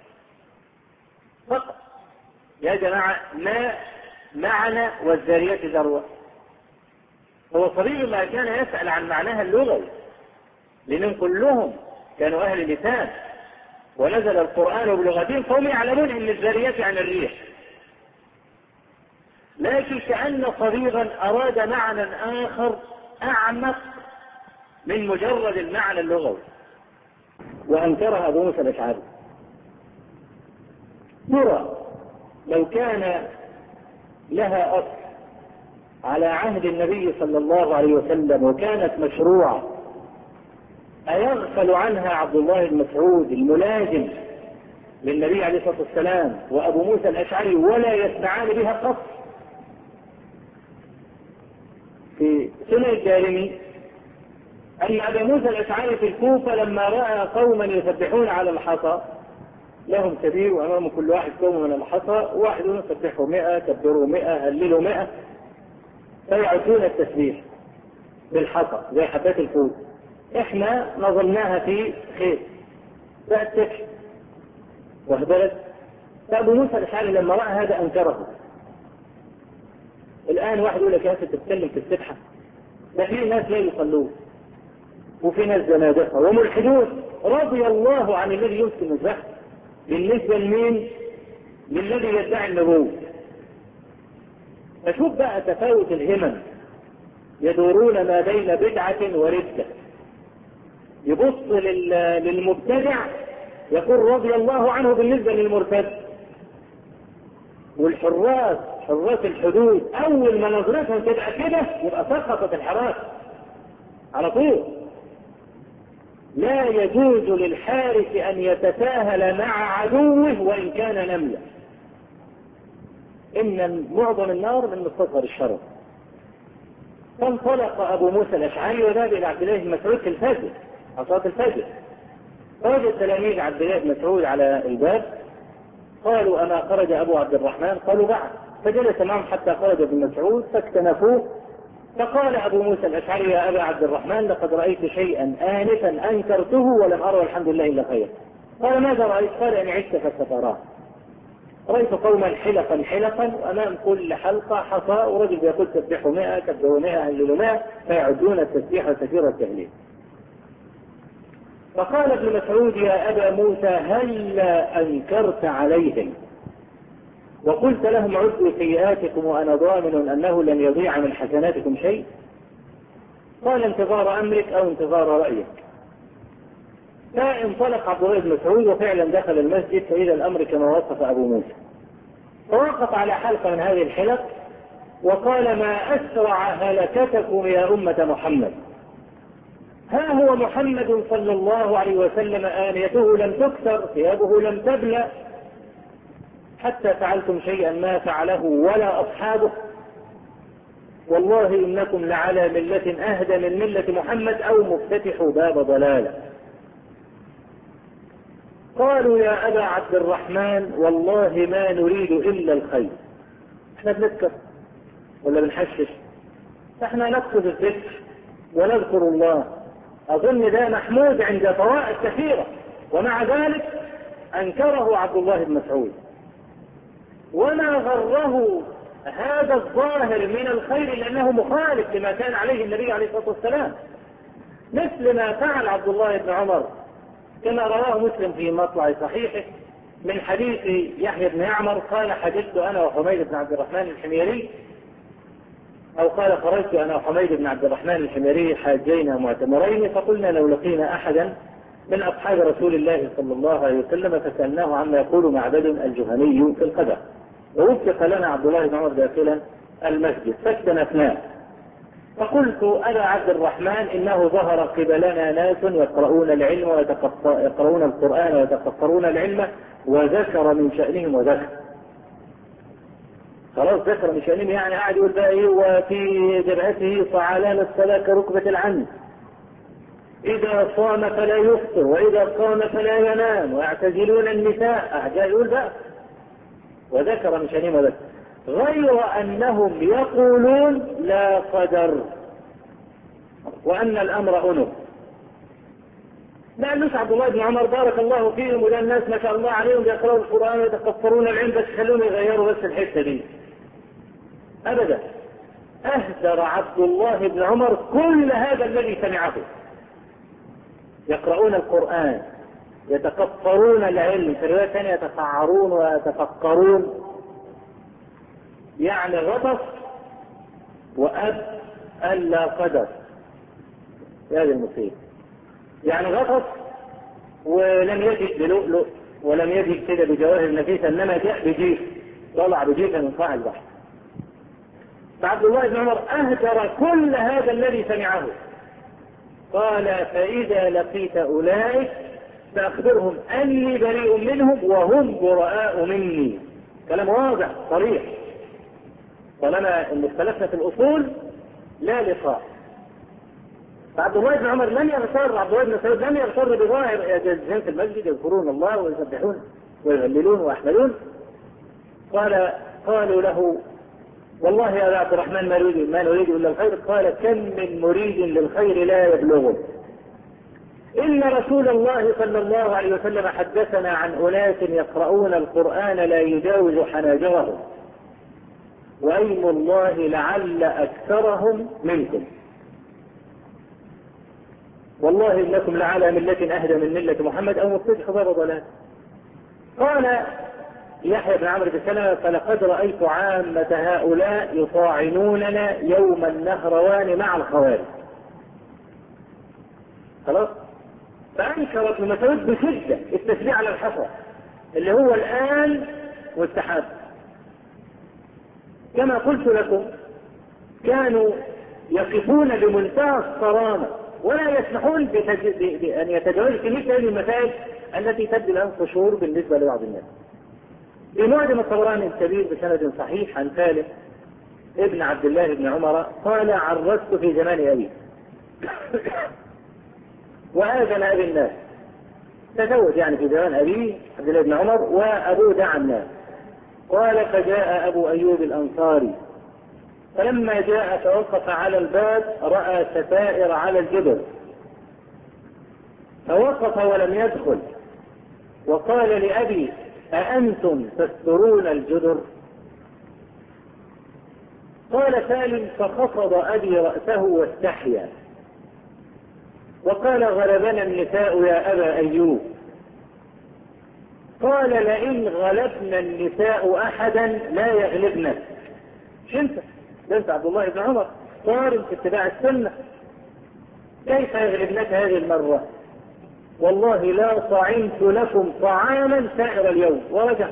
A: فقط. يا جماعة ما معنى والذاريات ذروة؟ هو صبيغ ما كان يسأل عن معناها اللغوي، لأنهم كلهم كانوا أهل لسان ونزل القرآن بلغتهم فهم يعلمون أن الذاريات عن الريح، لكن كأن صبيغا أراد معنى آخر أعمق من مجرد المعنى اللغوي، وأنكرها أبو موسى الأشعري. ترى لو كان لها أصل على عهد النبي صلى الله عليه وسلم وكانت مشروعة، أيغفل عنها عبد الله بن مسعود الملازم للنبي عليه الصلاة والسلام وأبو موسى الأشعري ولا يسمعان بها قط؟ في سنن الدارمي أن أبا موسى الأشعري في الكوفة لما رأى قوما يسبحون على الحصى، لهم كبير وأمام كل واحد قوم من الحصى، واحد يسبحوا 100 كبروا 100 هللوا 100، فيعدون التسبيح بالحصى زي حبات الفول. احنا نظلناها في خير فأتكش وهبلت. فأبو موسى الأشعري لما رأى هذا أنكره. الآن واحد يقول لك يا أخي تتكلم في السبحة، ده في ناس لا يصلون وفي ناس زنادقة وملحدون رضي الله عن الذي يمسك الزحف. بالنسبة لمين؟ للذي يدعي النبوة. فشوف بقى تفاوت الهمم، يدورون ما بين بدعة وردة. يبص للمبتدع يقول رضي الله عنه بالنسبة للمرتد، والحراس حراس الحدود أول ما نظرتهم تبقى كده يبقى سقطت الحراس على طول. لا يجوز للحارس أن يتساهل مع عدوه وإن كان نملا. إن معظم النار من مستصغر الشرر. فانطلق أبو موسى الأشعري وذهب إلى عبد الله بن مسعود في الفجر، صلاة الفجر. وجد تلاميذ عبد الله بن مسعود على الباب، قالوا أما خرج أبو عبد الرحمن؟ قالوا بعد. فجلس معهم حتى خرج ابن مسعود فاكتنفوه. فقال أبو موسى الأشعري يا أبا عبد الرحمن لقد رأيت شيئا آنفا أنكرته ولم أرى الحمد لله إلا خير. قال ماذا رأيت؟ قال إن عشت فستراه. رأيت قوما حلقا حلقا وأمام كل حلقة حصى ورجل يقول سبحوا 100 كبروا 100 هللوا 100 فيعدون التسبيح وتكبير التهليل. فقال ابن مسعود يا أبا موسى هلا أنكرت عليهم وقلت لهم عدوا سيئاتكم وأنا ضامن أنه لن يضيع من حسناتكم شيء؟ قال انتظار أمرك أو انتظار رأيك. فانطلق عبد الله بن مسعود وفعلا دخل المسجد فإذا الأمر كما وصف أبو موسى. فوقف على حلقة من هذه الحلق وقال ما أسرع هلكتكم يا أمة محمد. ها هو محمد صلى الله عليه وسلم آنيته لم تكسر، ثيابه لم تبلى، حتى فعلتم شيئا ما فعله ولا أصحابه، والله إنكم لعلى ملة أهدى من ملة محمد أو مفتتح باب ضلالة. قالوا يا أبا عبد الرحمن والله ما نريد إلا الخير. احنا بنذكر ولا بنحشش؟ احنا نقصد الذكر ونذكر الله. أظن ده محمود عند طوائف كثيرة، ومع ذلك أنكره عبد الله بن مسعود. وما غره هذا الظاهر من الخير لأنه مخالف لما كان عليه النبي عليه الصلاة والسلام، مثل ما فعل عبد الله بن عمر كما رواه مسلم في مطلع صحيحه من حديث يحيى بن يعمر قال: حدثت أنا وحميد بن عبد الرحمن الحميري، أو قال: خرجت أنا وحميد بن عبد الرحمن الحميري حاجين معتمرين، فقلنا لو لقينا أحدا من أصحاب رسول الله صلى الله عليه وسلم فسألناه عما يقول معبد الجهني في القدر، ووفق لنا عبد الله بن عمر داخلا المسجد فاستنفناه، فقلت: أبا عبد الرحمن إنه ظهر قبلنا ناس يقرؤون العلم يقرؤون القرآن ويتقصرون العلم، وذكر من شأنهم وذكر. خلاص ذكر من شأنهم يعني قاعد يقول بقى ايه: وفي جبهته صعلان الصلاة كركبة العنز، إذا صام فلا يفطر، وإذا قام فلا ينام، ويعتزلون النساء. جاء يقول بقى وذكر من شأنهم وذكر، غير أنهم يقولون لا قدر وأن الأمر أنف. ما قالوش عبد الله بن عمر بارك الله فيهم وده الناس ما شاء الله عليهم بيقرأوا القرآن ويتقصرون العلم بس خلوهم يغيروا بس الحتة دي، أبدا. أهدر عبد الله بن عمر كل هذا الذي سمعه. يقرؤون القرآن، يتقصرون العلم، في رواية ثانية يتفعرون ويتفكرون، يعني غطس وأب ألا قدر. هذه المصيبة، يعني غطس ولم يجد بلؤلؤ ولم يجد كده بجواهر نفيسة، إنما جاء بجيف، طلع بجيفا من قاع البحر. فعبد الله بن عمر أهدر كل هذا الذي سمعه. قال: فإذا لقيت أولئك فأخبرهم أني بريء منهم وهم براء مني. كلام واضح صريح، طالما ان اختلفنا في الأصول لا لقاء. فعبد الله بن عمر لم يغتر، عبد الله بن مسعود لم يغتر بظاهر جالسين في المسجد يذكرون الله ويسبحون ويهللون ويحمدون. قالوا له: والله يا عبد الرحمن ما نريد إلا الخير. قال: كم من مريد للخير لا يبلغه. إن رسول الله صلى الله عليه وسلم حدثنا عن أناس يقرؤون القرآن لا يجاوز حناجرهم، وأيم الله لعل أكثرهم منكم، والله إنكم لعلى ملة أهدى من ملة محمد أو مفتتح باب ضلال. قال يحيى بن عمرو بن سلمة: فلقد رأيت عامة هؤلاء يطاعنوننا يوم النهروان مع الخوارج. خلاص. فأنكر ابن مسعود بشدة التشريع على الحصى اللي هو الآن والسحاب. كما قلت لكم كانوا يقفون بمنتهى الصرامة ولا يسمحون بأن يتجاوزوا في مثل هذه المسائل التي تبدو الآن قشور بالنسبة لبعض الناس. في معجم الطبراني الكبير بسند صحيح عن سالم ابن عبد الله بن عمر قال: عرست في زمان أبي وآذن أبي الناس. تزوج يعني في زمان أبي عبد الله بن عمر وأبوه دعا الناس. قال: فجاء أبو أيوب الأنصاري، فلما جاء توقف على الباب رأى ستائر على الجدر، فوقف ولم يدخل، وقال لأبي: أأنتم تسترون الجدر؟ قال سالم: فخفض أبي رأسه واستحيا، وقال: غلبنا النساء يا أبا أيوب. قال: لئن غلبنا النساء أحدا لا يغلبنا. انت عبد الله بن عمر صارم في اتباع السنة، كيف يغلبنك هذه المرة؟ والله لا طعمت لكم طعاما سائر اليوم. ورجع.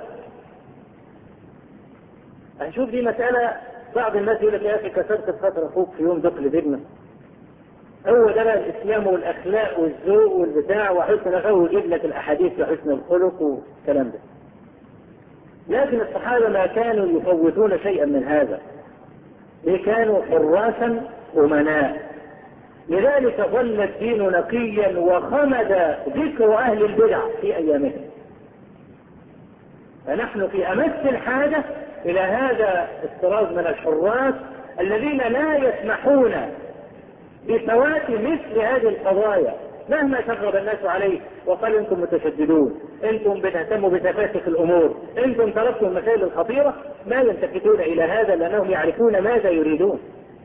A: هنشوف دي مسألة بعض الناس يقول لك: يا أخي كسرت بخاطر أخوك في يوم دخل ابنه،
B: هو ده بقى الإسلام والأخلاق والذوق والبتاع وحسن الخلق، ويجيب لك الأحاديث وحسن الخلق والكلام ده. لكن الصحابة ما كانوا يفوتون شيئا من هذا، كانوا حراسا أمناء. لذلك ظل الدين نقيا وخمد ذكر أهل البدع في أيامهم. فنحن في أمس الحاجة إلى هذا الطراز من الحراس الذين لا يسمحون بفوات مثل هذه القضايا مهما شغب الناس عليه وقال انتم متشددون، انتم بتهتموا بتفاسخ الامور، انتم تركتم المسائل الخطيره، ما يلتفتون الى هذا لانهم يعرفون ماذا يريدون.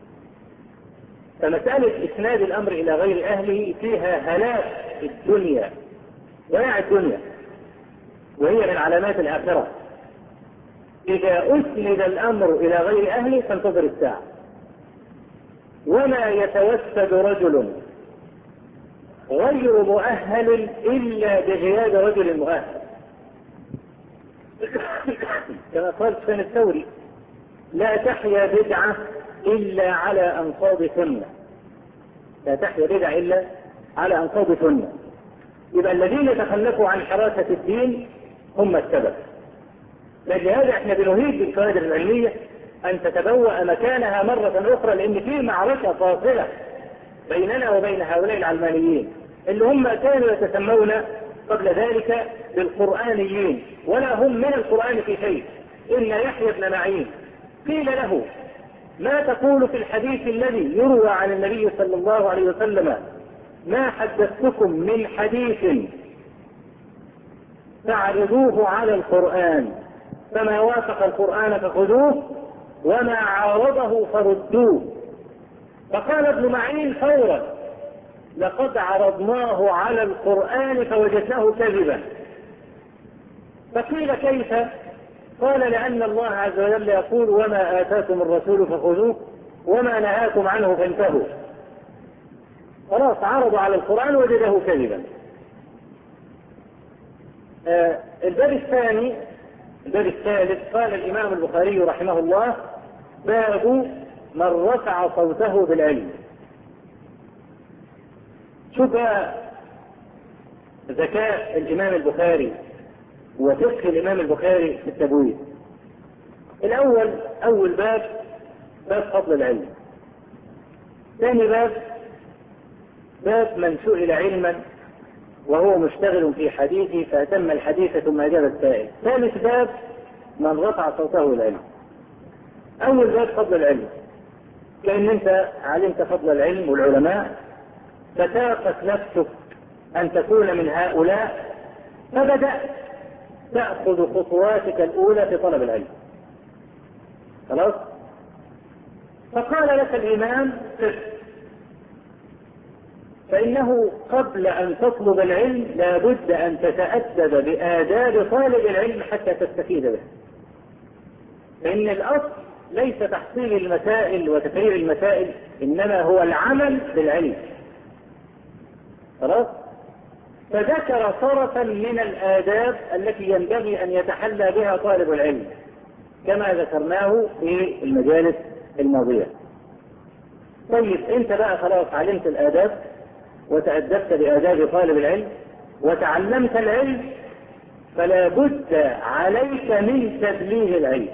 B: فمساله اسناد الامر الى غير اهله فيها هلاك الدنيا، ضياع الدنيا، وهي من علامات الاخره. اذا اسند الامر الى غير اهله فانتظر الساعه. وما يتوسد رجل غير مؤهل إلا بغياب رجل مؤهل. كما قال سفيان الثوري: لا تحيا بدعة إلا على أنقاض سنة. لا تحيا بدعة إلا على أنقاض سنة. يبقى الذين تخلفوا عن حراسة الدين هم السبب. لهذا احنا بنهيج بالكوادر العلمية أن تتبوأ مكانها مرة أخرى، لأن في معركة فاصلة بيننا وبين هؤلاء العلمانيين اللي هم كانوا يتسمون قبل ذلك بالقرآنيين، ولا هم من القرآن في شيء. إن يحيى بن معين قيل له: ما تقول في الحديث الذي يروى عن النبي صلى الله عليه وسلم: ما حدثتكم من حديث فاعرضوه على القرآن، فما وافق القرآن فخذوه وما عارضه فردوه. فقال ابن معين فورا: لقد عرضناه على القرآن فوجدناه كذبا. فقيل: كيف؟ قال: لأن الله عز وجل يقول: وما آتاكم الرسول فخذوه وما نهاكم عنه فانتهوا. خلاص عرضوا على القرآن وجده كذبا. الباب الثاني، الباب الثالث، قال الإمام البخاري رحمه الله: باب من رفع صوته بالعلم. شوف ذكاء الإمام البخاري وفقه الإمام البخاري في التبويب. الأول، أول باب فضل العلم. ثاني باب من سئل علما وهو مشتغل في حديثه فأتم الحديث ثم أجاب السائل. ثالث باب من رفع صوته بالعلم. أول باب فضل العلم، كأن أنت علمت فضل العلم والعلماء فتاقت نفسك أن تكون من هؤلاء، فبدأت تأخذ خطواتك الأولى في طلب العلم. خلاص؟ فقال لك الإمام: فإنه قبل أن تطلب العلم لا بد أن تتأدب بآداب طالب العلم حتى تستفيد به. فإن الأصل ليس تحصيل المسائل وتكرير المسائل، إنما هو العمل بالعلم. خلاص؟ فذكر طرفا من الآداب التي ينبغي أن يتحلى بها طالب العلم كما ذكرناه في المجالس الماضية. طيب أنت بقى خلاص علمت الآداب وتأدبت بآداب طالب العلم وتعلمت العلم، فلا بد عليك من تبليغ العلم.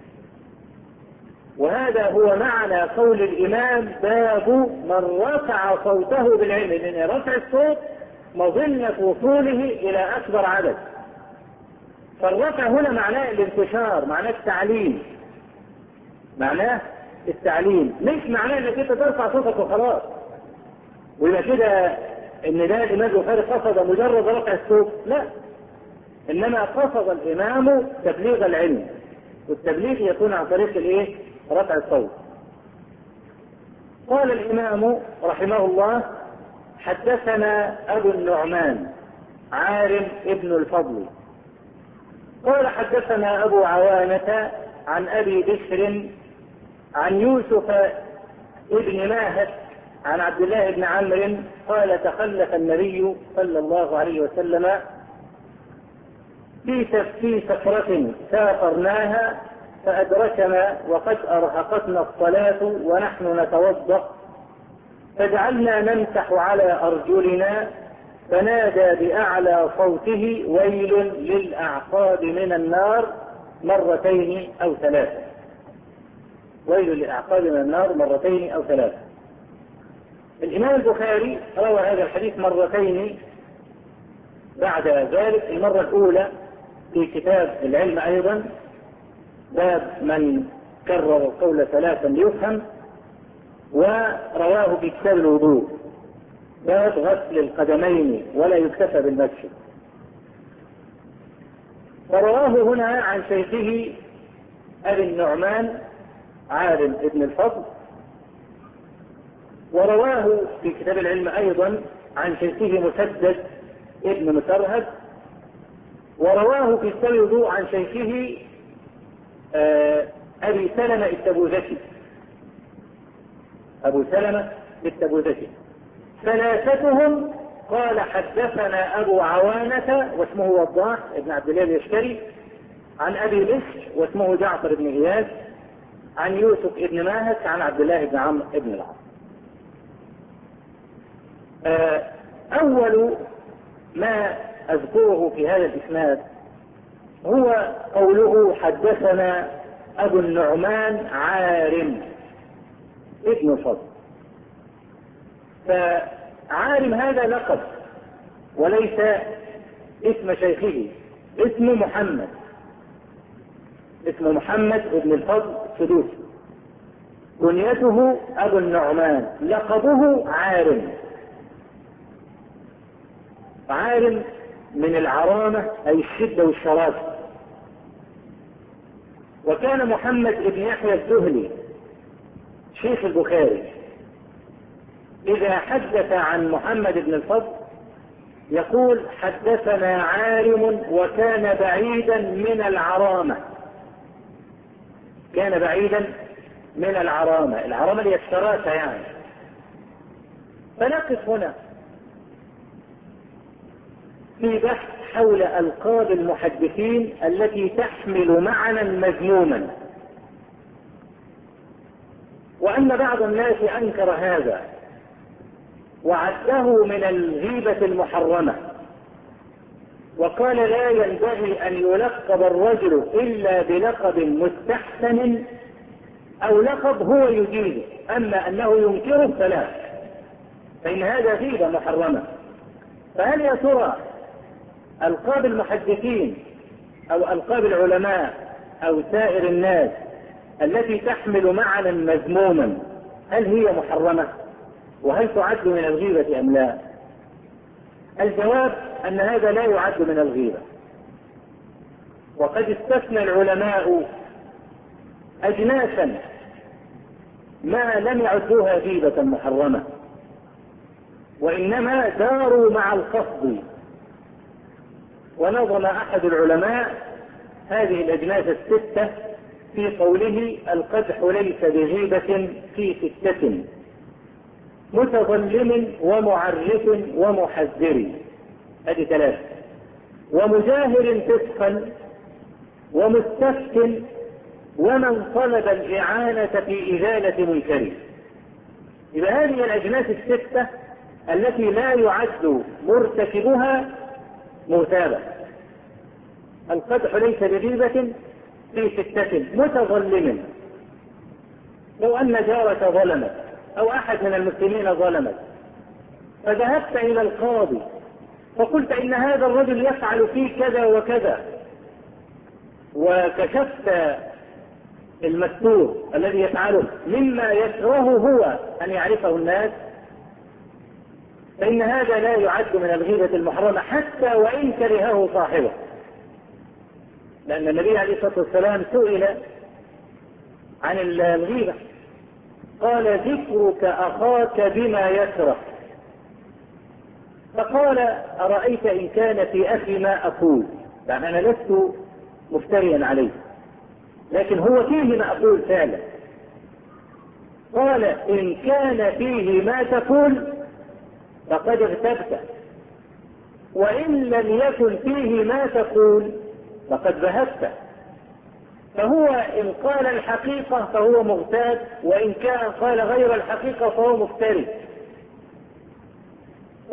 B: وهذا هو معنى قول الإمام: باب من رفع صوته بالعلم، لأن رفع الصوت مظنة وصوله إلى أكبر عدد. فالرفع هنا معناه الانتشار، معناه التعليم، معناه التعليم، مش معناه انك انت ترفع صوتك وخلاص ويبقى كده ان ده الامام البخاري قصد مجرد رفع الصوت. لا، انما قصد الامام تبليغ العلم، والتبليغ يكون عن طريق الايه؟ رفع الصوت. قال الامام رحمه الله: حدثنا ابو النعمان عارم ابن الفضل قال حدثنا ابو عوانة عن ابي بشر عن يوسف ابن ماهر عن عبد الله بن عمرو قال: تخلف النبي صلى الله عليه وسلم في سفرة سافرناها فأدركنا وقد أرهقتنا الصلاة ونحن نتوضأ، فجعلنا نمسح على أرجلنا، فنادى بأعلى صوته: ويل للأعقاب من النار مرتين أو ثلاثة. ويل للأعقاب من النار مرتين أو ثلاثة. الإمام البخاري روى هذا الحديث مرتين بعد ذلك. المرة الأولى في كتاب العلم أيضا، باب من كرر القول ثلاثا ليفهم، ورواه في كتاب الوضوء باب غسل القدمين ولا يكتفى بالمسح. فرواه هنا عن شيخه أبي النعمان عارم ابن الفضل، ورواه في كتاب العلم أيضا عن شيخه مسدد ابن مسرهد، ورواه في كتاب الوضوء عن شيخه أبي سلمة التبوذكي، أبو سلمة التبوذكي. ثلاثتهم قال حدثنا أبو عوانة واسمه وضاح ابن عبد الله اليشكري، عن أبي بشر واسمه جعفر بن إياس، عن يوسف ابن ماهك، عن عبد الله بن عمرو بن العاص. أول ما أذكره في هذا الإسناد هو قوله حدثنا أبو النعمان عارم ابن الفضل. فعارم هذا لقب وليس اسم شيخه، اسمه محمد، اسمه محمد ابن الفضل السدوسي، كنيته أبو النعمان، لقبه عارم. عارم من العرامة أي الشدة والشراسة. وكان محمد بن يحيى الذهلي شيخ البخاري إذا حدث عن محمد بن الفضل يقول حدثنا عارم وكان بعيدا من العرامة. كان بعيدا من العرامة، العرامة هي الشراسة يعني. فنقف هنا في بحث حول ألقاب المحدثين التي تحمل معنى مذموما، وأن بعض الناس أنكر هذا وعده من الغيبة المحرمة، وقال لا ينبغي أن يلقب الرجل إلا بلقب مستحسن أو لقب هو يجيزه، أما أنه ينكره فلا، فإن هذا غيبة محرمة. فهل يا ترى ألقاب المحدثين أو ألقاب العلماء أو سائر الناس التي تحمل معنى مذموما هل هي محرمة؟ وهل تعد من الغيبة أم لا؟ الجواب أن هذا لا يعد من الغيبة. وقد استثنى العلماء أجناسا ما لم يعدوها غيبة محرمة، وإنما داروا مع القصد. ونظم أحد العلماء هذه الأجناس الستة في قوله القدح ليس بغيبة في ستة: متظلم ومعرف ومحذر، هذه ثلاثة، ومجاهر فسقا ومستفتن ومن طلب الإعانة في إزالة منكر. إذا هذه الأجناس الستة التي لا يعد مرتكبها مغتابا. القدح ليس بغيبة في ستة: متظلم، لو أن جارك ظلمت أو أحد من المسلمين ظلمت فذهبت إلى القاضي فقلت إن هذا الرجل يفعل فيه كذا وكذا، وكشفت المستور الذي يفعله مما يكره هو أن يعرفه الناس، فإن هذا لا يعد من الغيبة المحرمة حتى وإن كرهه صاحبه. لأن النبي عليه الصلاة والسلام سئل عن الغيبة قال ذكرك أخاك بما يكره، فقال أرأيت إن كان في أخي ما أقول، يعني أنا لست مفتريا عليه لكن هو فيه ما أقول فعلا. قال إن كان فيه ما تقول فقد اغتبت، وإن لم يكن فيه ما تقول فقد ذهبت. فهو إن قال الحقيقة فهو مغتاب، وإن كان قال غير الحقيقة فهو مفتري.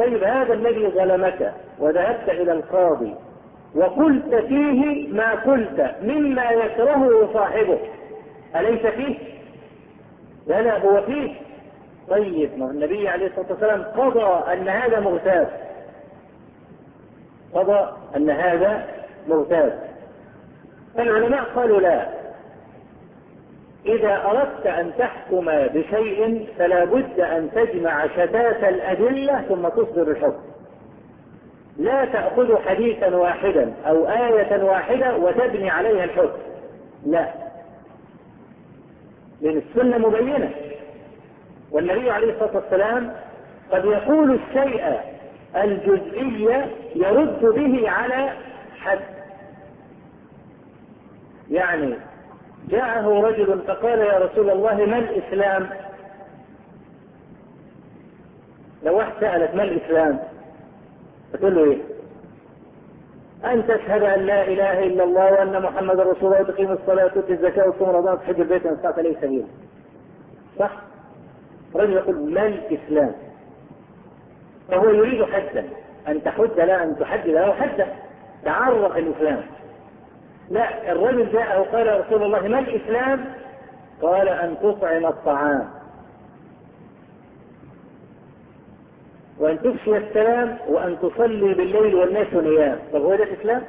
B: طيب هذا الذي ظلمك وذهبت إلى القاضي وقلت فيه ما قلت مما يكرهه صاحبه، أليس فيه؟ لا هو فيه. طيب ما النبي عليه الصلاة والسلام قضى أن هذا مغتاب، قضى أن هذا مغتاب. فالعلماء قالوا لا، إذا أردت أن تحكم بشيء فلا بد أن تجمع شتات الأدلة ثم تصدر الحكم. لا تأخذ حديثا واحدا أو آية واحدة وتبني عليها الحكم، لا، لأن السنة مبينة، والنبي عليه الصلاة والسلام قد يقول الشيء الجزئي يرد به على حد. يعني جاءه رجل فقال يا رسول الله ما الإسلام؟ لو واحد سألك ما الإسلام تقول له ايه؟ أن تشهد أن لا إله إلا الله وأن محمد رسول الله وتقيم الصلاة وتؤتي الزكاة وتصوم رمضان وتحج البيت وإن استطعت إليه سبيلا. صح؟ رجل يقول ما الإسلام؟ فهو يريد حدا، أن تحد لا أن تحدد له حدا، تعرف الإسلام. لا، الرجل جاءه وقال يا رسول الله ما الإسلام؟ قال أن تطعم الطعام وأن تفشي السلام وأن تصلي بالليل والناس نيام. طب هو ده الإسلام؟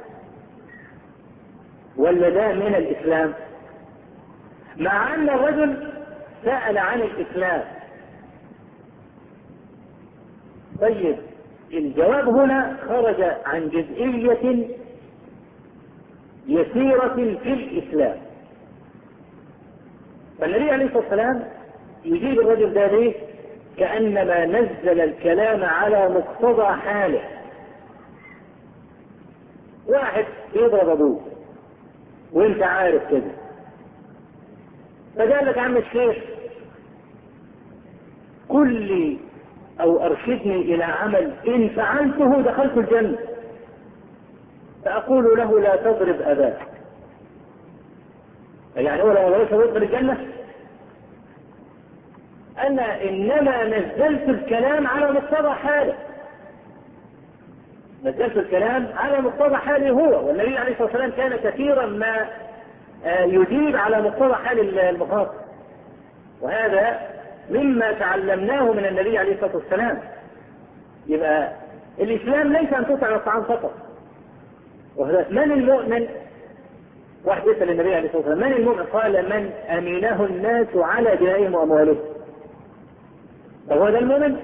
B: ولا ده من الإسلام؟ مع أن الرجل سأل عن الإسلام. طيب الجواب هنا خرج عن جزئية يسيرة في الإسلام. فالنبي عليه الصلاة والسلام يجيب الرجل ده ليه؟ كأنما نزل الكلام على مقتضى حاله. واحد يضرب أبوه وانت عارف كده، فقال لك عم الشيخ قل لي أو أرشدني إلى عمل إن فعلته دخلت الجنة، فأقول له لا تضرب أباك. يعني هو لو ليس يدخل الجنة؟ أنا إنما نزلت الكلام على مقتضى حاله، نزلت الكلام على مقتضى حاله هو. والنبي عليه الصلاة والسلام كان كثيرا ما يجيب على مقتضى حال المخاطب، وهذا مما تعلمناه من النبي عليه الصلاة والسلام. يبقى الإسلام ليس أن تطعم الطعام فقط. من المؤمن؟ واحد يسأل النبي عليه الصلاة والسلام من المؤمن؟ قال من أمينه الناس على دمائهم وأموالهم. فهو ده المؤمن؟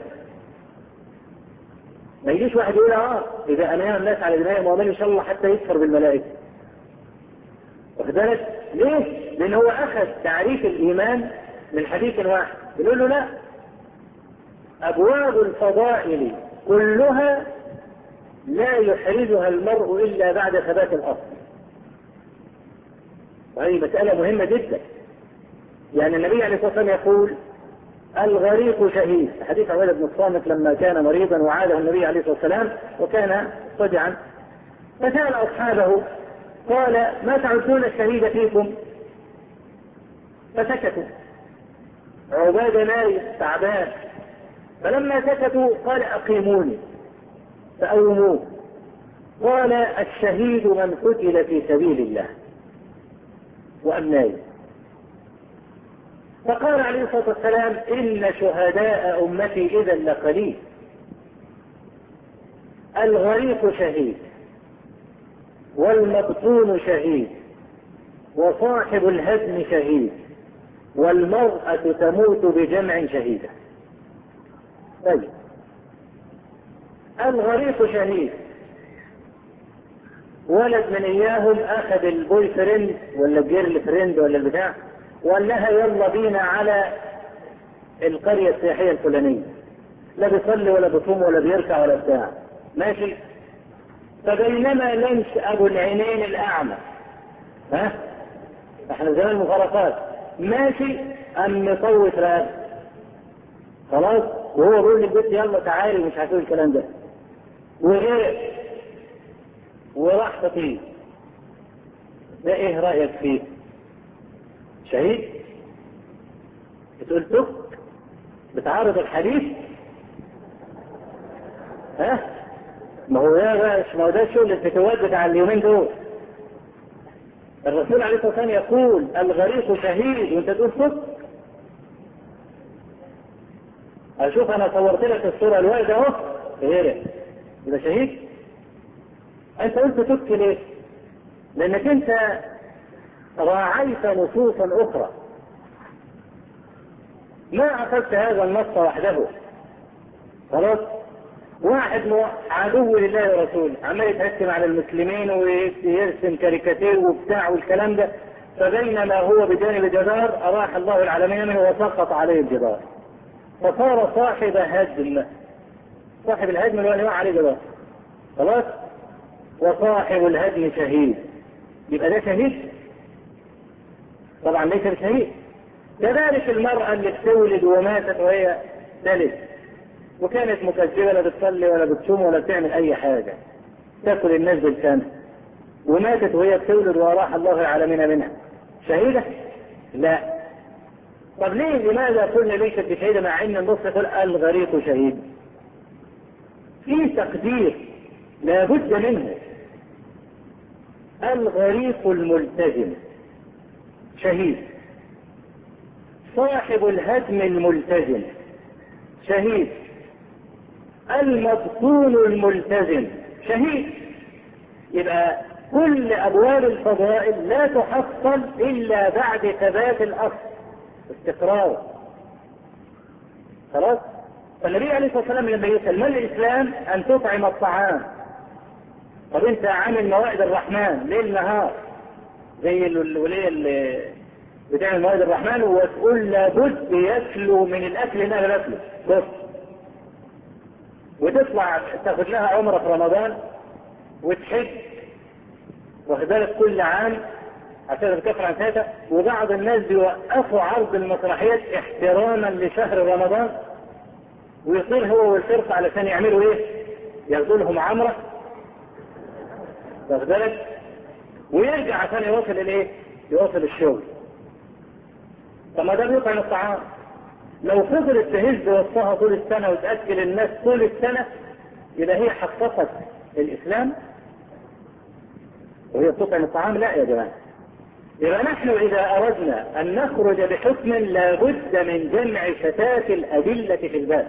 B: ما يجيش واحد يقول إذا أمين الناس على دمائهم وأموالهم إن شاء الله حتى يكفر بالملائكة. واخد بالك؟ ليه؟ لأن هو أخذ تعريف الإيمان من حديث واحد، يقول له لا، أبواب الفضائل كلها لا يحرزها المرء إلا بعد ثبات الأصل. وهذه مسألة مهمة جدا. يعني النبي عليه الصلاة والسلام يقول الغريق شهيد، حديث عبادة بن الصامت لما كان مريضا وعاده النبي عليه الصلاة والسلام وكان صدعا، فسأل أصحابه قال ما تعدون الشهيد فيكم؟ فسكتوا. عبادة نايم تعبان، فلما سكتوا قال أقيموني، فأوموه. قال الشهيد من قتل في سبيل الله وأمناه. فقال عليه الصلاة والسلام إن شهداء أمتي إذا لقليل. الغريق شهيد والمبطون شهيد وصاحب الهدم شهيد والمرأة تموت بجمع شهيدة. طيب الغريق شهيد، ولد من إياهم أخذ البوي فريند ولا الجيرل فريند ولا البتاع وقال لها يلا بينا على القرية السياحية الفلانية، لا بيصلي ولا بيصوم ولا بيركع ولا بتاع، ماشي. فبينما لمس أبو العينين الأعمى، احنا زمان مفارقات، ماشي أم مطوف راب خلاص، وهو بيقول للبيت يلا تعالي مش هتقول الكلام ده، وغير وراح تطير. ده ايه رأيك فيه؟ شهيد؟ بتقول تك بتعارض الحديث؟ ها؟ ما هو ده الشغل الفتوات بتاع اليومين دول. الرسول عليه الصلاة والسلام يقول الغريق شهيد وانت تقول صدق. اشوف انا صورت لك الصورة الوالد اهو غيرك يبقى شهيد. انت قلت تبكي ليه؟ لانك انت راعيت نصوصا اخرى، ما اخذت هذا النص وحده. خلاص؟ واحد عدو لله ورسوله عمال يتهكم على المسلمين ويرسم كاريكاتير وبتاع والكلام ده، فبينما هو بجانب جدار اراح الله العالمين منه وسقط عليه الجدار، فصار صاحب هدم. صاحب الهدم اللي هو اللي عليه جدار. خلاص؟ وصاحب الهدم شهيد. يبقى ده شهيد؟ طبعا ليس بشهيد. كذلك المرأة اللي بتولد وماتت وهي تلد وكانت مكذبة لا بتصلي ولا بتصوم ولا بتعمل أي حاجة، تأكل الناس بالسنة وماتت وهي بتولد وراح الله العالمين منها، شهيدة؟ لا. طب لماذا قلنا ليست بشهيدة مع أن النص يقول الغريق شهيد؟ في تقدير لا بد منه. الغريق الملتزم شهيد، صاحب الهدم الملتزم شهيد، المبطون الملتزم شهيد. يبقى كل أبواب الفضائل لا تحصل إلا بعد ثبات الأصل استقرار. خلاص؟ فالنبي عليه الصلاة والسلام لما يسأل ما الإسلام؟ أن تطعم الطعام. طب أنت عامل موائد الرحمن ليل نهار زي الولية اللي بتعمل موائد الرحمن وتقول لابد ياكلوا من الأكل اللي أنا باكله بس، وتطلع تاخد لها عمرة في رمضان وتحج واخد بالك كل عام عشان تكفر عن سنتها، وبعض الناس بيوقفوا عرض المسرحيات احتراما لشهر رمضان ويصير هو والفرقة علشان يعملوا ايه؟ ياخدوا لهم عمرة واخد بالك ويرجع عشان يوصل الايه؟ يوصل الشغل. طب ما ده بيطعم الطعام. لو فضلت تهز وسطها طول السنة وتأكل الناس طول السنة يبقى هي حققت الإسلام وهي بتطعم الطعام؟ لا يا جماعة. يبقى نحن إذا أردنا أن نخرج بحكم لابد من جمع شتات الأدلة في الباب،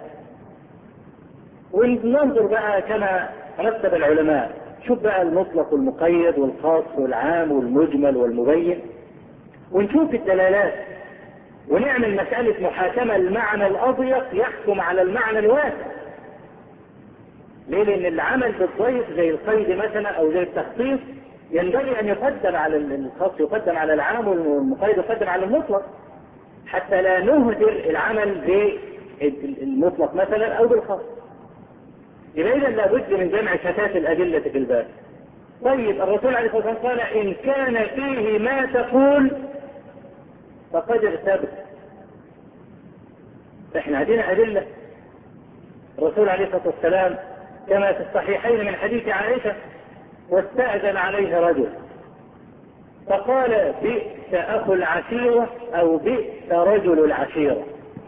B: وننظر بقى كما رتب العلماء، شوف بقى المطلق والمقيد والخاص والعام والمجمل والمبين، ونشوف الدلالات ونعمل مسألة محاكمة المعنى الأضيق يحكم على المعنى الواسع. ليه؟ لأن العمل بالضيق زي القيد مثلا أو زي التخصيص ينبغي أن يقدم على الخاص، يقدم على العام، والمقيد يقدم على المطلق، حتى لا نهدر العمل بالمطلق مثلا أو بالخاص. يبقى إذا لابد من جمع شتات الأدلة في الباب. طيب الرسول عليه الصلاة والسلام قال إن كان فيه ما تقول فقد ارتبت. احنا عندنا أدلة. الرسول عليه الصلاة والسلام كما في الصحيحين من حديث عائشة واستأذن عليه رجل فقال بئس أخو العشيرة أو بئس رجل العشيرة.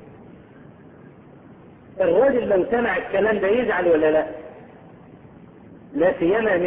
B: الرجل لو سمع الكلام ده يزعل ولا لا؟ لا سيما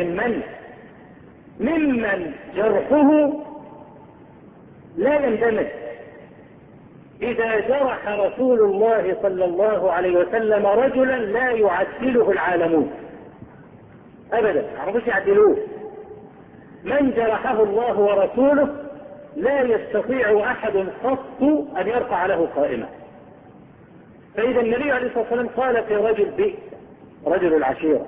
B: ممن جرحه لا يندمج. إذا جرح رسول الله صلى الله عليه وسلم رجلا لا يعدله العالمون أبدا، عرفوش يعدلوه. من جرحه الله ورسوله لا يستطيع أحد قط أن يرفع له قائمة. فإذا النبي عليه الصلاة والسلام قال في رجل بئس رجل العشيرة.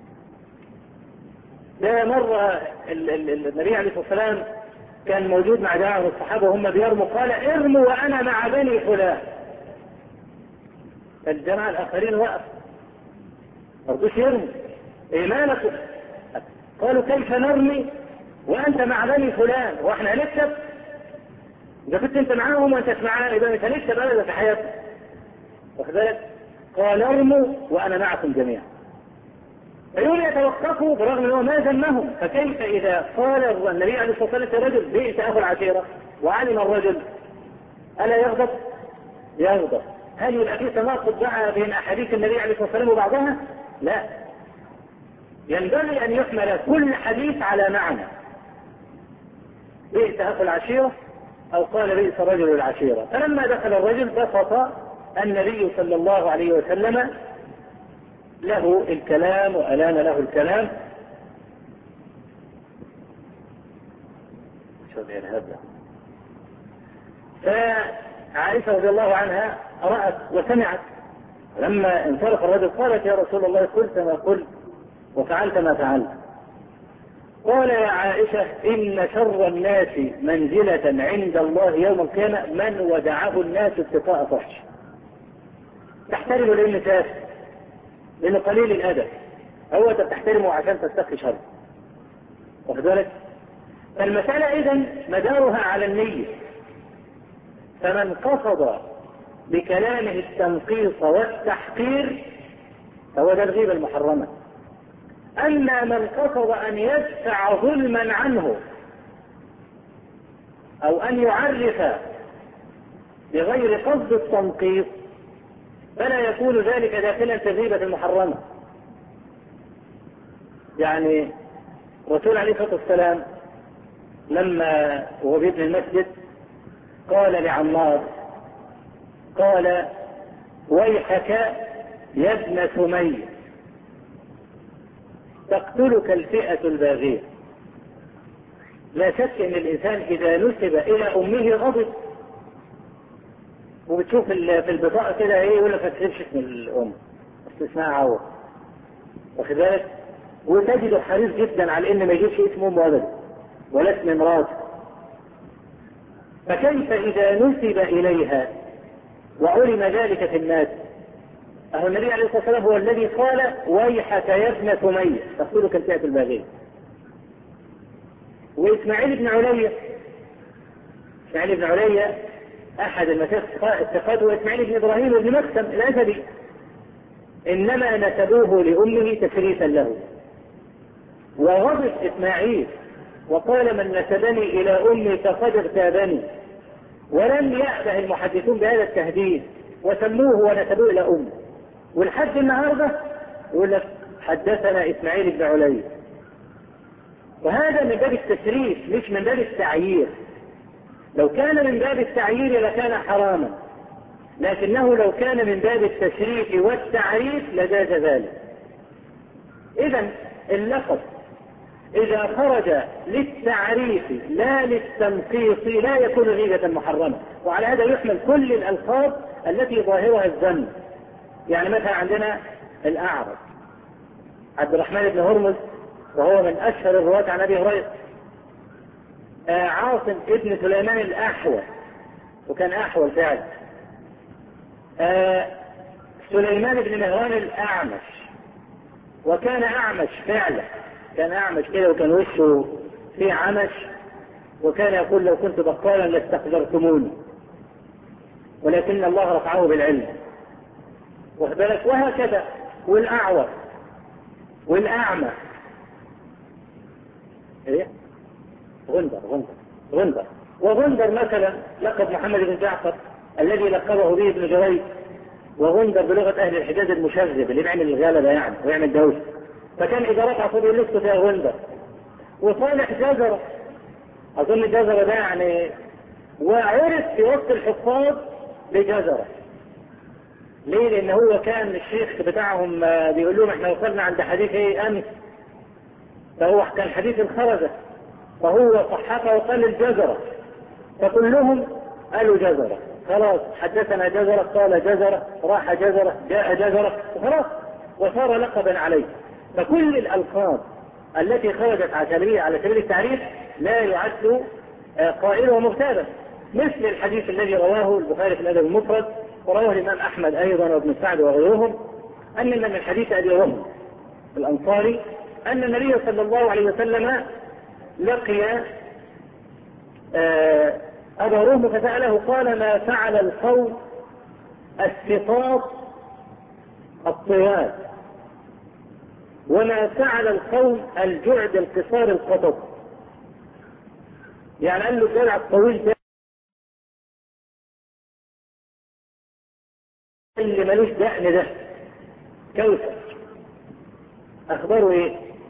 B: ده مرة النبي عليه الصلاة والسلام كان موجود مع جماعة من الصحابة وهم بيرموا قال ارموا وأنا مع بني فلان. الجماعة الآخرين وقف مرضوش يرموا. إيه مالكم؟ قالوا كيف نرمي وأنت مع بني فلان وإحنا هنكسب؟ إذا كنت أنت معاهم وأنت معانا إذا مش هنكسب أبدا في حياتنا. واخد بالك؟ قال ارموا وأنا معكم جميعا. فيوم يتوقفوا برغم أنه ما ذمهم. فكيف إذا قال النبي عليه الصلاة والسلام رجل بئس أخو العشيرة وعلم الرجل ألا يغضب؟ يغضب. هل يبقى في تناقض بقى بين أحاديث النبي عليه الصلاة والسلام وبعضها؟ لا. ينبغي أن يحمل كل حديث على معنى. بئس أخو العشيرة أو قال بئس رجل العشيرة. فلما دخل الرجل بسط النبي صلى الله عليه وسلم له الكلام وألان له الكلام. فعائشة رضي الله عنها رأت وسمعت. لما انصرف الرجل قالت يا رسول الله قلت ما قلت وفعلت ما فعلت. قال يا عائشة إن شر الناس منزلة عند الله يوم القيامة من ودعه الناس اتقاء فحش. تحترمه لأنه تافه، لأنه قليل الأدب، هو تحترمه عشان تستخفي شر. واخد بالك؟ فالمسألة إذن مدارها على النية. فمن قصد بكلامه التنقيص والتحقير فهو ده الغيبة المحرمة. أما من قصد أن يدفع ظلما عنه أو أن يعرف بغير قصد التنقيص فلا يكون ذلك داخلا في الغيبة المحرمة. يعني الرسول عليه الصلاة والسلام لما هو بيبني المسجد قال لعمار قال ويحك يا ابن سمية تقتلك الفئة الباغية. لا شك ان الانسان اذا نسب الى امه غضب، وبتشوف في البطاقة كده ايه يقول لك ما تكتبش اسم الام اسمها عوض، واخد بالك؟ وتجده حريص جدا على ان ما يجيبش اسم امه ابدا ولا اسم امراته. فكيف اذا نسب اليها وعلم ذلك في الناس؟ أهو النبي عليه الصلاة والسلام هو الذي قال ويحك يا ابن سمية تقتلك الفئة الباغية. وإسماعيل بن علية، إسماعيل بن علية أحد المشايخ الثقات هو إسماعيل بن إبراهيم بن مكسم الأسدي، إنما نسبوه لأمه تشريفا له. وغضب إسماعيل وقال من نسبني إلى أمي فقد اغتابني. ولم يأبه المحدثون بهذا التهديد وسموه ونسبوه إلى أمه. والحد النهارده يقول لك حدثنا إسماعيل بن علي. وهذا من باب التشريف مش من باب التعيير. لو كان من باب التعيير لكان حراما، لكنه لو كان من باب التشريف والتعريف لجاز ذلك. إذن اللقب إذا خرج للتعريف لا للتنقيص لا يكون غيبة محرمة. وعلى هذا يحمل كل الألقاب التي ظاهرها الذم. يعني مثلا عندنا الأعرج عبد الرحمن بن هرمز وهو من أشهر الرواة عن أبي هريرة. عاصم ابن سليمان الأحول وكان أحول فعلا. سليمان بن مهران الأعمش وكان أعمش فعلا، كان أعمش كده وكان وشه فيه عمش، وكان يقول لو كنت بقالا لاستقدرتموني ولكن الله رفعه بالعلم. وهكذا. والأعور والأعمى إيه؟ غندر وغندر مثلا لقب محمد بن جعفر الذي لقبه به ابن جريج. وغندر بلغة أهل الحجاز المشذب اللي بيعمل الغلبة يعني ويعمل دوشة. فكان إذا رفع صوت اللصق فيها غندر. وصالح جزرة أظن جزرة ده يعني وعرف في وسط الحفاظ بجزرة. ليه؟ لأن هو كان الشيخ بتاعهم بيقول لهم احنا وصلنا عند حديث ايه امس، فهو كان حديث الخرزة فهو صححه وقال الجزرة، فكلهم قالوا جزرة. خلاص حدثنا جزرة قال جزرة راح جزرة جاء جزرة وخلاص وصار لقبا عليه. فكل الألقاب التي خرجت على سبيل التعريف لا يعد قائله مغتابا، مثل الحديث الذي رواه البخاري في الأدب المفرد ورواه الإمام أحمد أيضا وابن سعد وغيرهم أن من حديث أبي رهم الأنصاري أن النبي صلى الله عليه وسلم لقي أبا رهم فسأله قال ما فعل القوم السقاط الطوال وما فعل القوم الجعد القصار القطط. يعني قال له الجرع الطويل ده اللي ملوش دقن ده كوثر أخباره إيه؟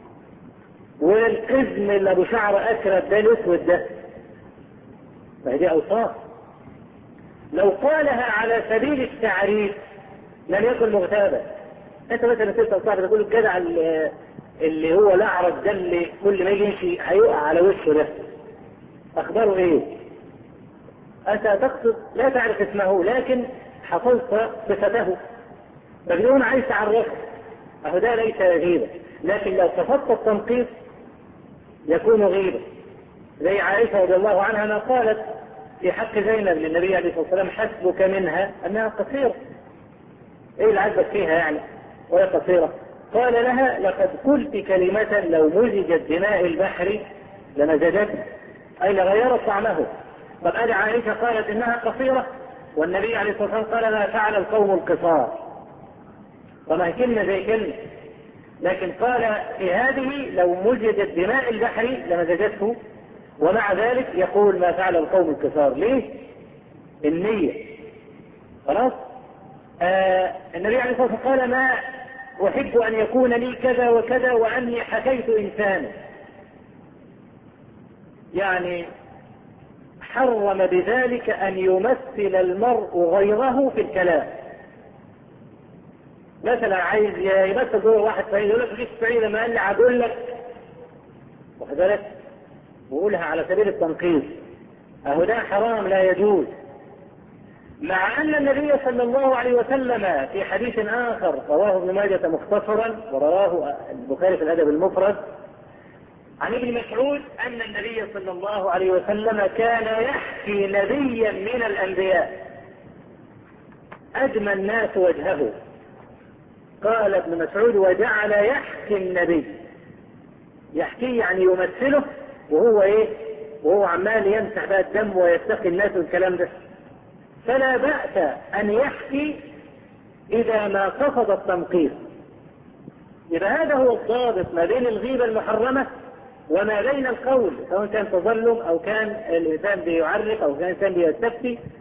B: والقزم اللي ابو شعر اكرت ده الاسود ده، فهذه اوصاف. لو قالها على سبيل التعريف لم يكن مغتابا. انت مثلا تسال صاحبك تقول الجدع اللي هو الاعرج ده اللي كل ما يجي يمشي هيقع على وشه ده، اخباره ايه؟ انت تقصد لا تعرف اسمه لكن حفظت صفته، فبدون عايز تعرفه، اهو ده ليس غيبه. لكن لو قصدت التنقيص يكون غيبه. زي عائشه رضي الله عنها ما قالت في حق زينب للنبي عليه الصلاه والسلام: حسبك منها انها قصيره. ايه اللي عجبك فيها يعني وهي قصيره؟ قال لها: لقد قلت كلمه لو مزجت بماء البحر لمزجته، اي لغيرت طعمه. طب ادي عائشه قالت انها قصيره، والنبي عليه الصلاه والسلام قال: ما فعل القوم القصار. وما هي كلمه زي كلمه، لكن قال في هذه لو مزجت بماء البحر لمزجته، ومع ذلك يقول ما فعل القوم الكفار. ليه؟ النية. خلاص؟ النبي عليه الصلاة والسلام قال: ما أحب أن يكون لي كذا وكذا وأني حكيت إنسانا. يعني حرم بذلك أن يمثل المرء غيره في الكلام. مثلا عايز يمثل دور واحد سعيد، يقول لك: مفيش سعيد لما قال لي هقول لك، واخد بالك؟ وقولها على سبيل التنقيص، اهو ده حرام لا يجوز. مع ان النبي صلى الله عليه وسلم في حديث اخر رواه ابن ماجه مختصرا ورواه البخاري في الادب المفرد عن ابن مسعود ان النبي صلى الله عليه وسلم كان يحكي نبيا من الانبياء ادمى الناس وجهه. قال ابن مسعود: وجعل يحكي النبي. يحكي يعني يمثله، وهو ايه؟ وهو عمال يمسح بقى الدم ويتقي الناس والكلام ده. فلا بأس ان يحكي اذا ما قصد التنقيص. اذا هذا هو الضابط ما بين الغيبة المحرمة وما بين القول، سواء كان تظلم او كان الانسان بيعرف او كان الانسان بيستفتي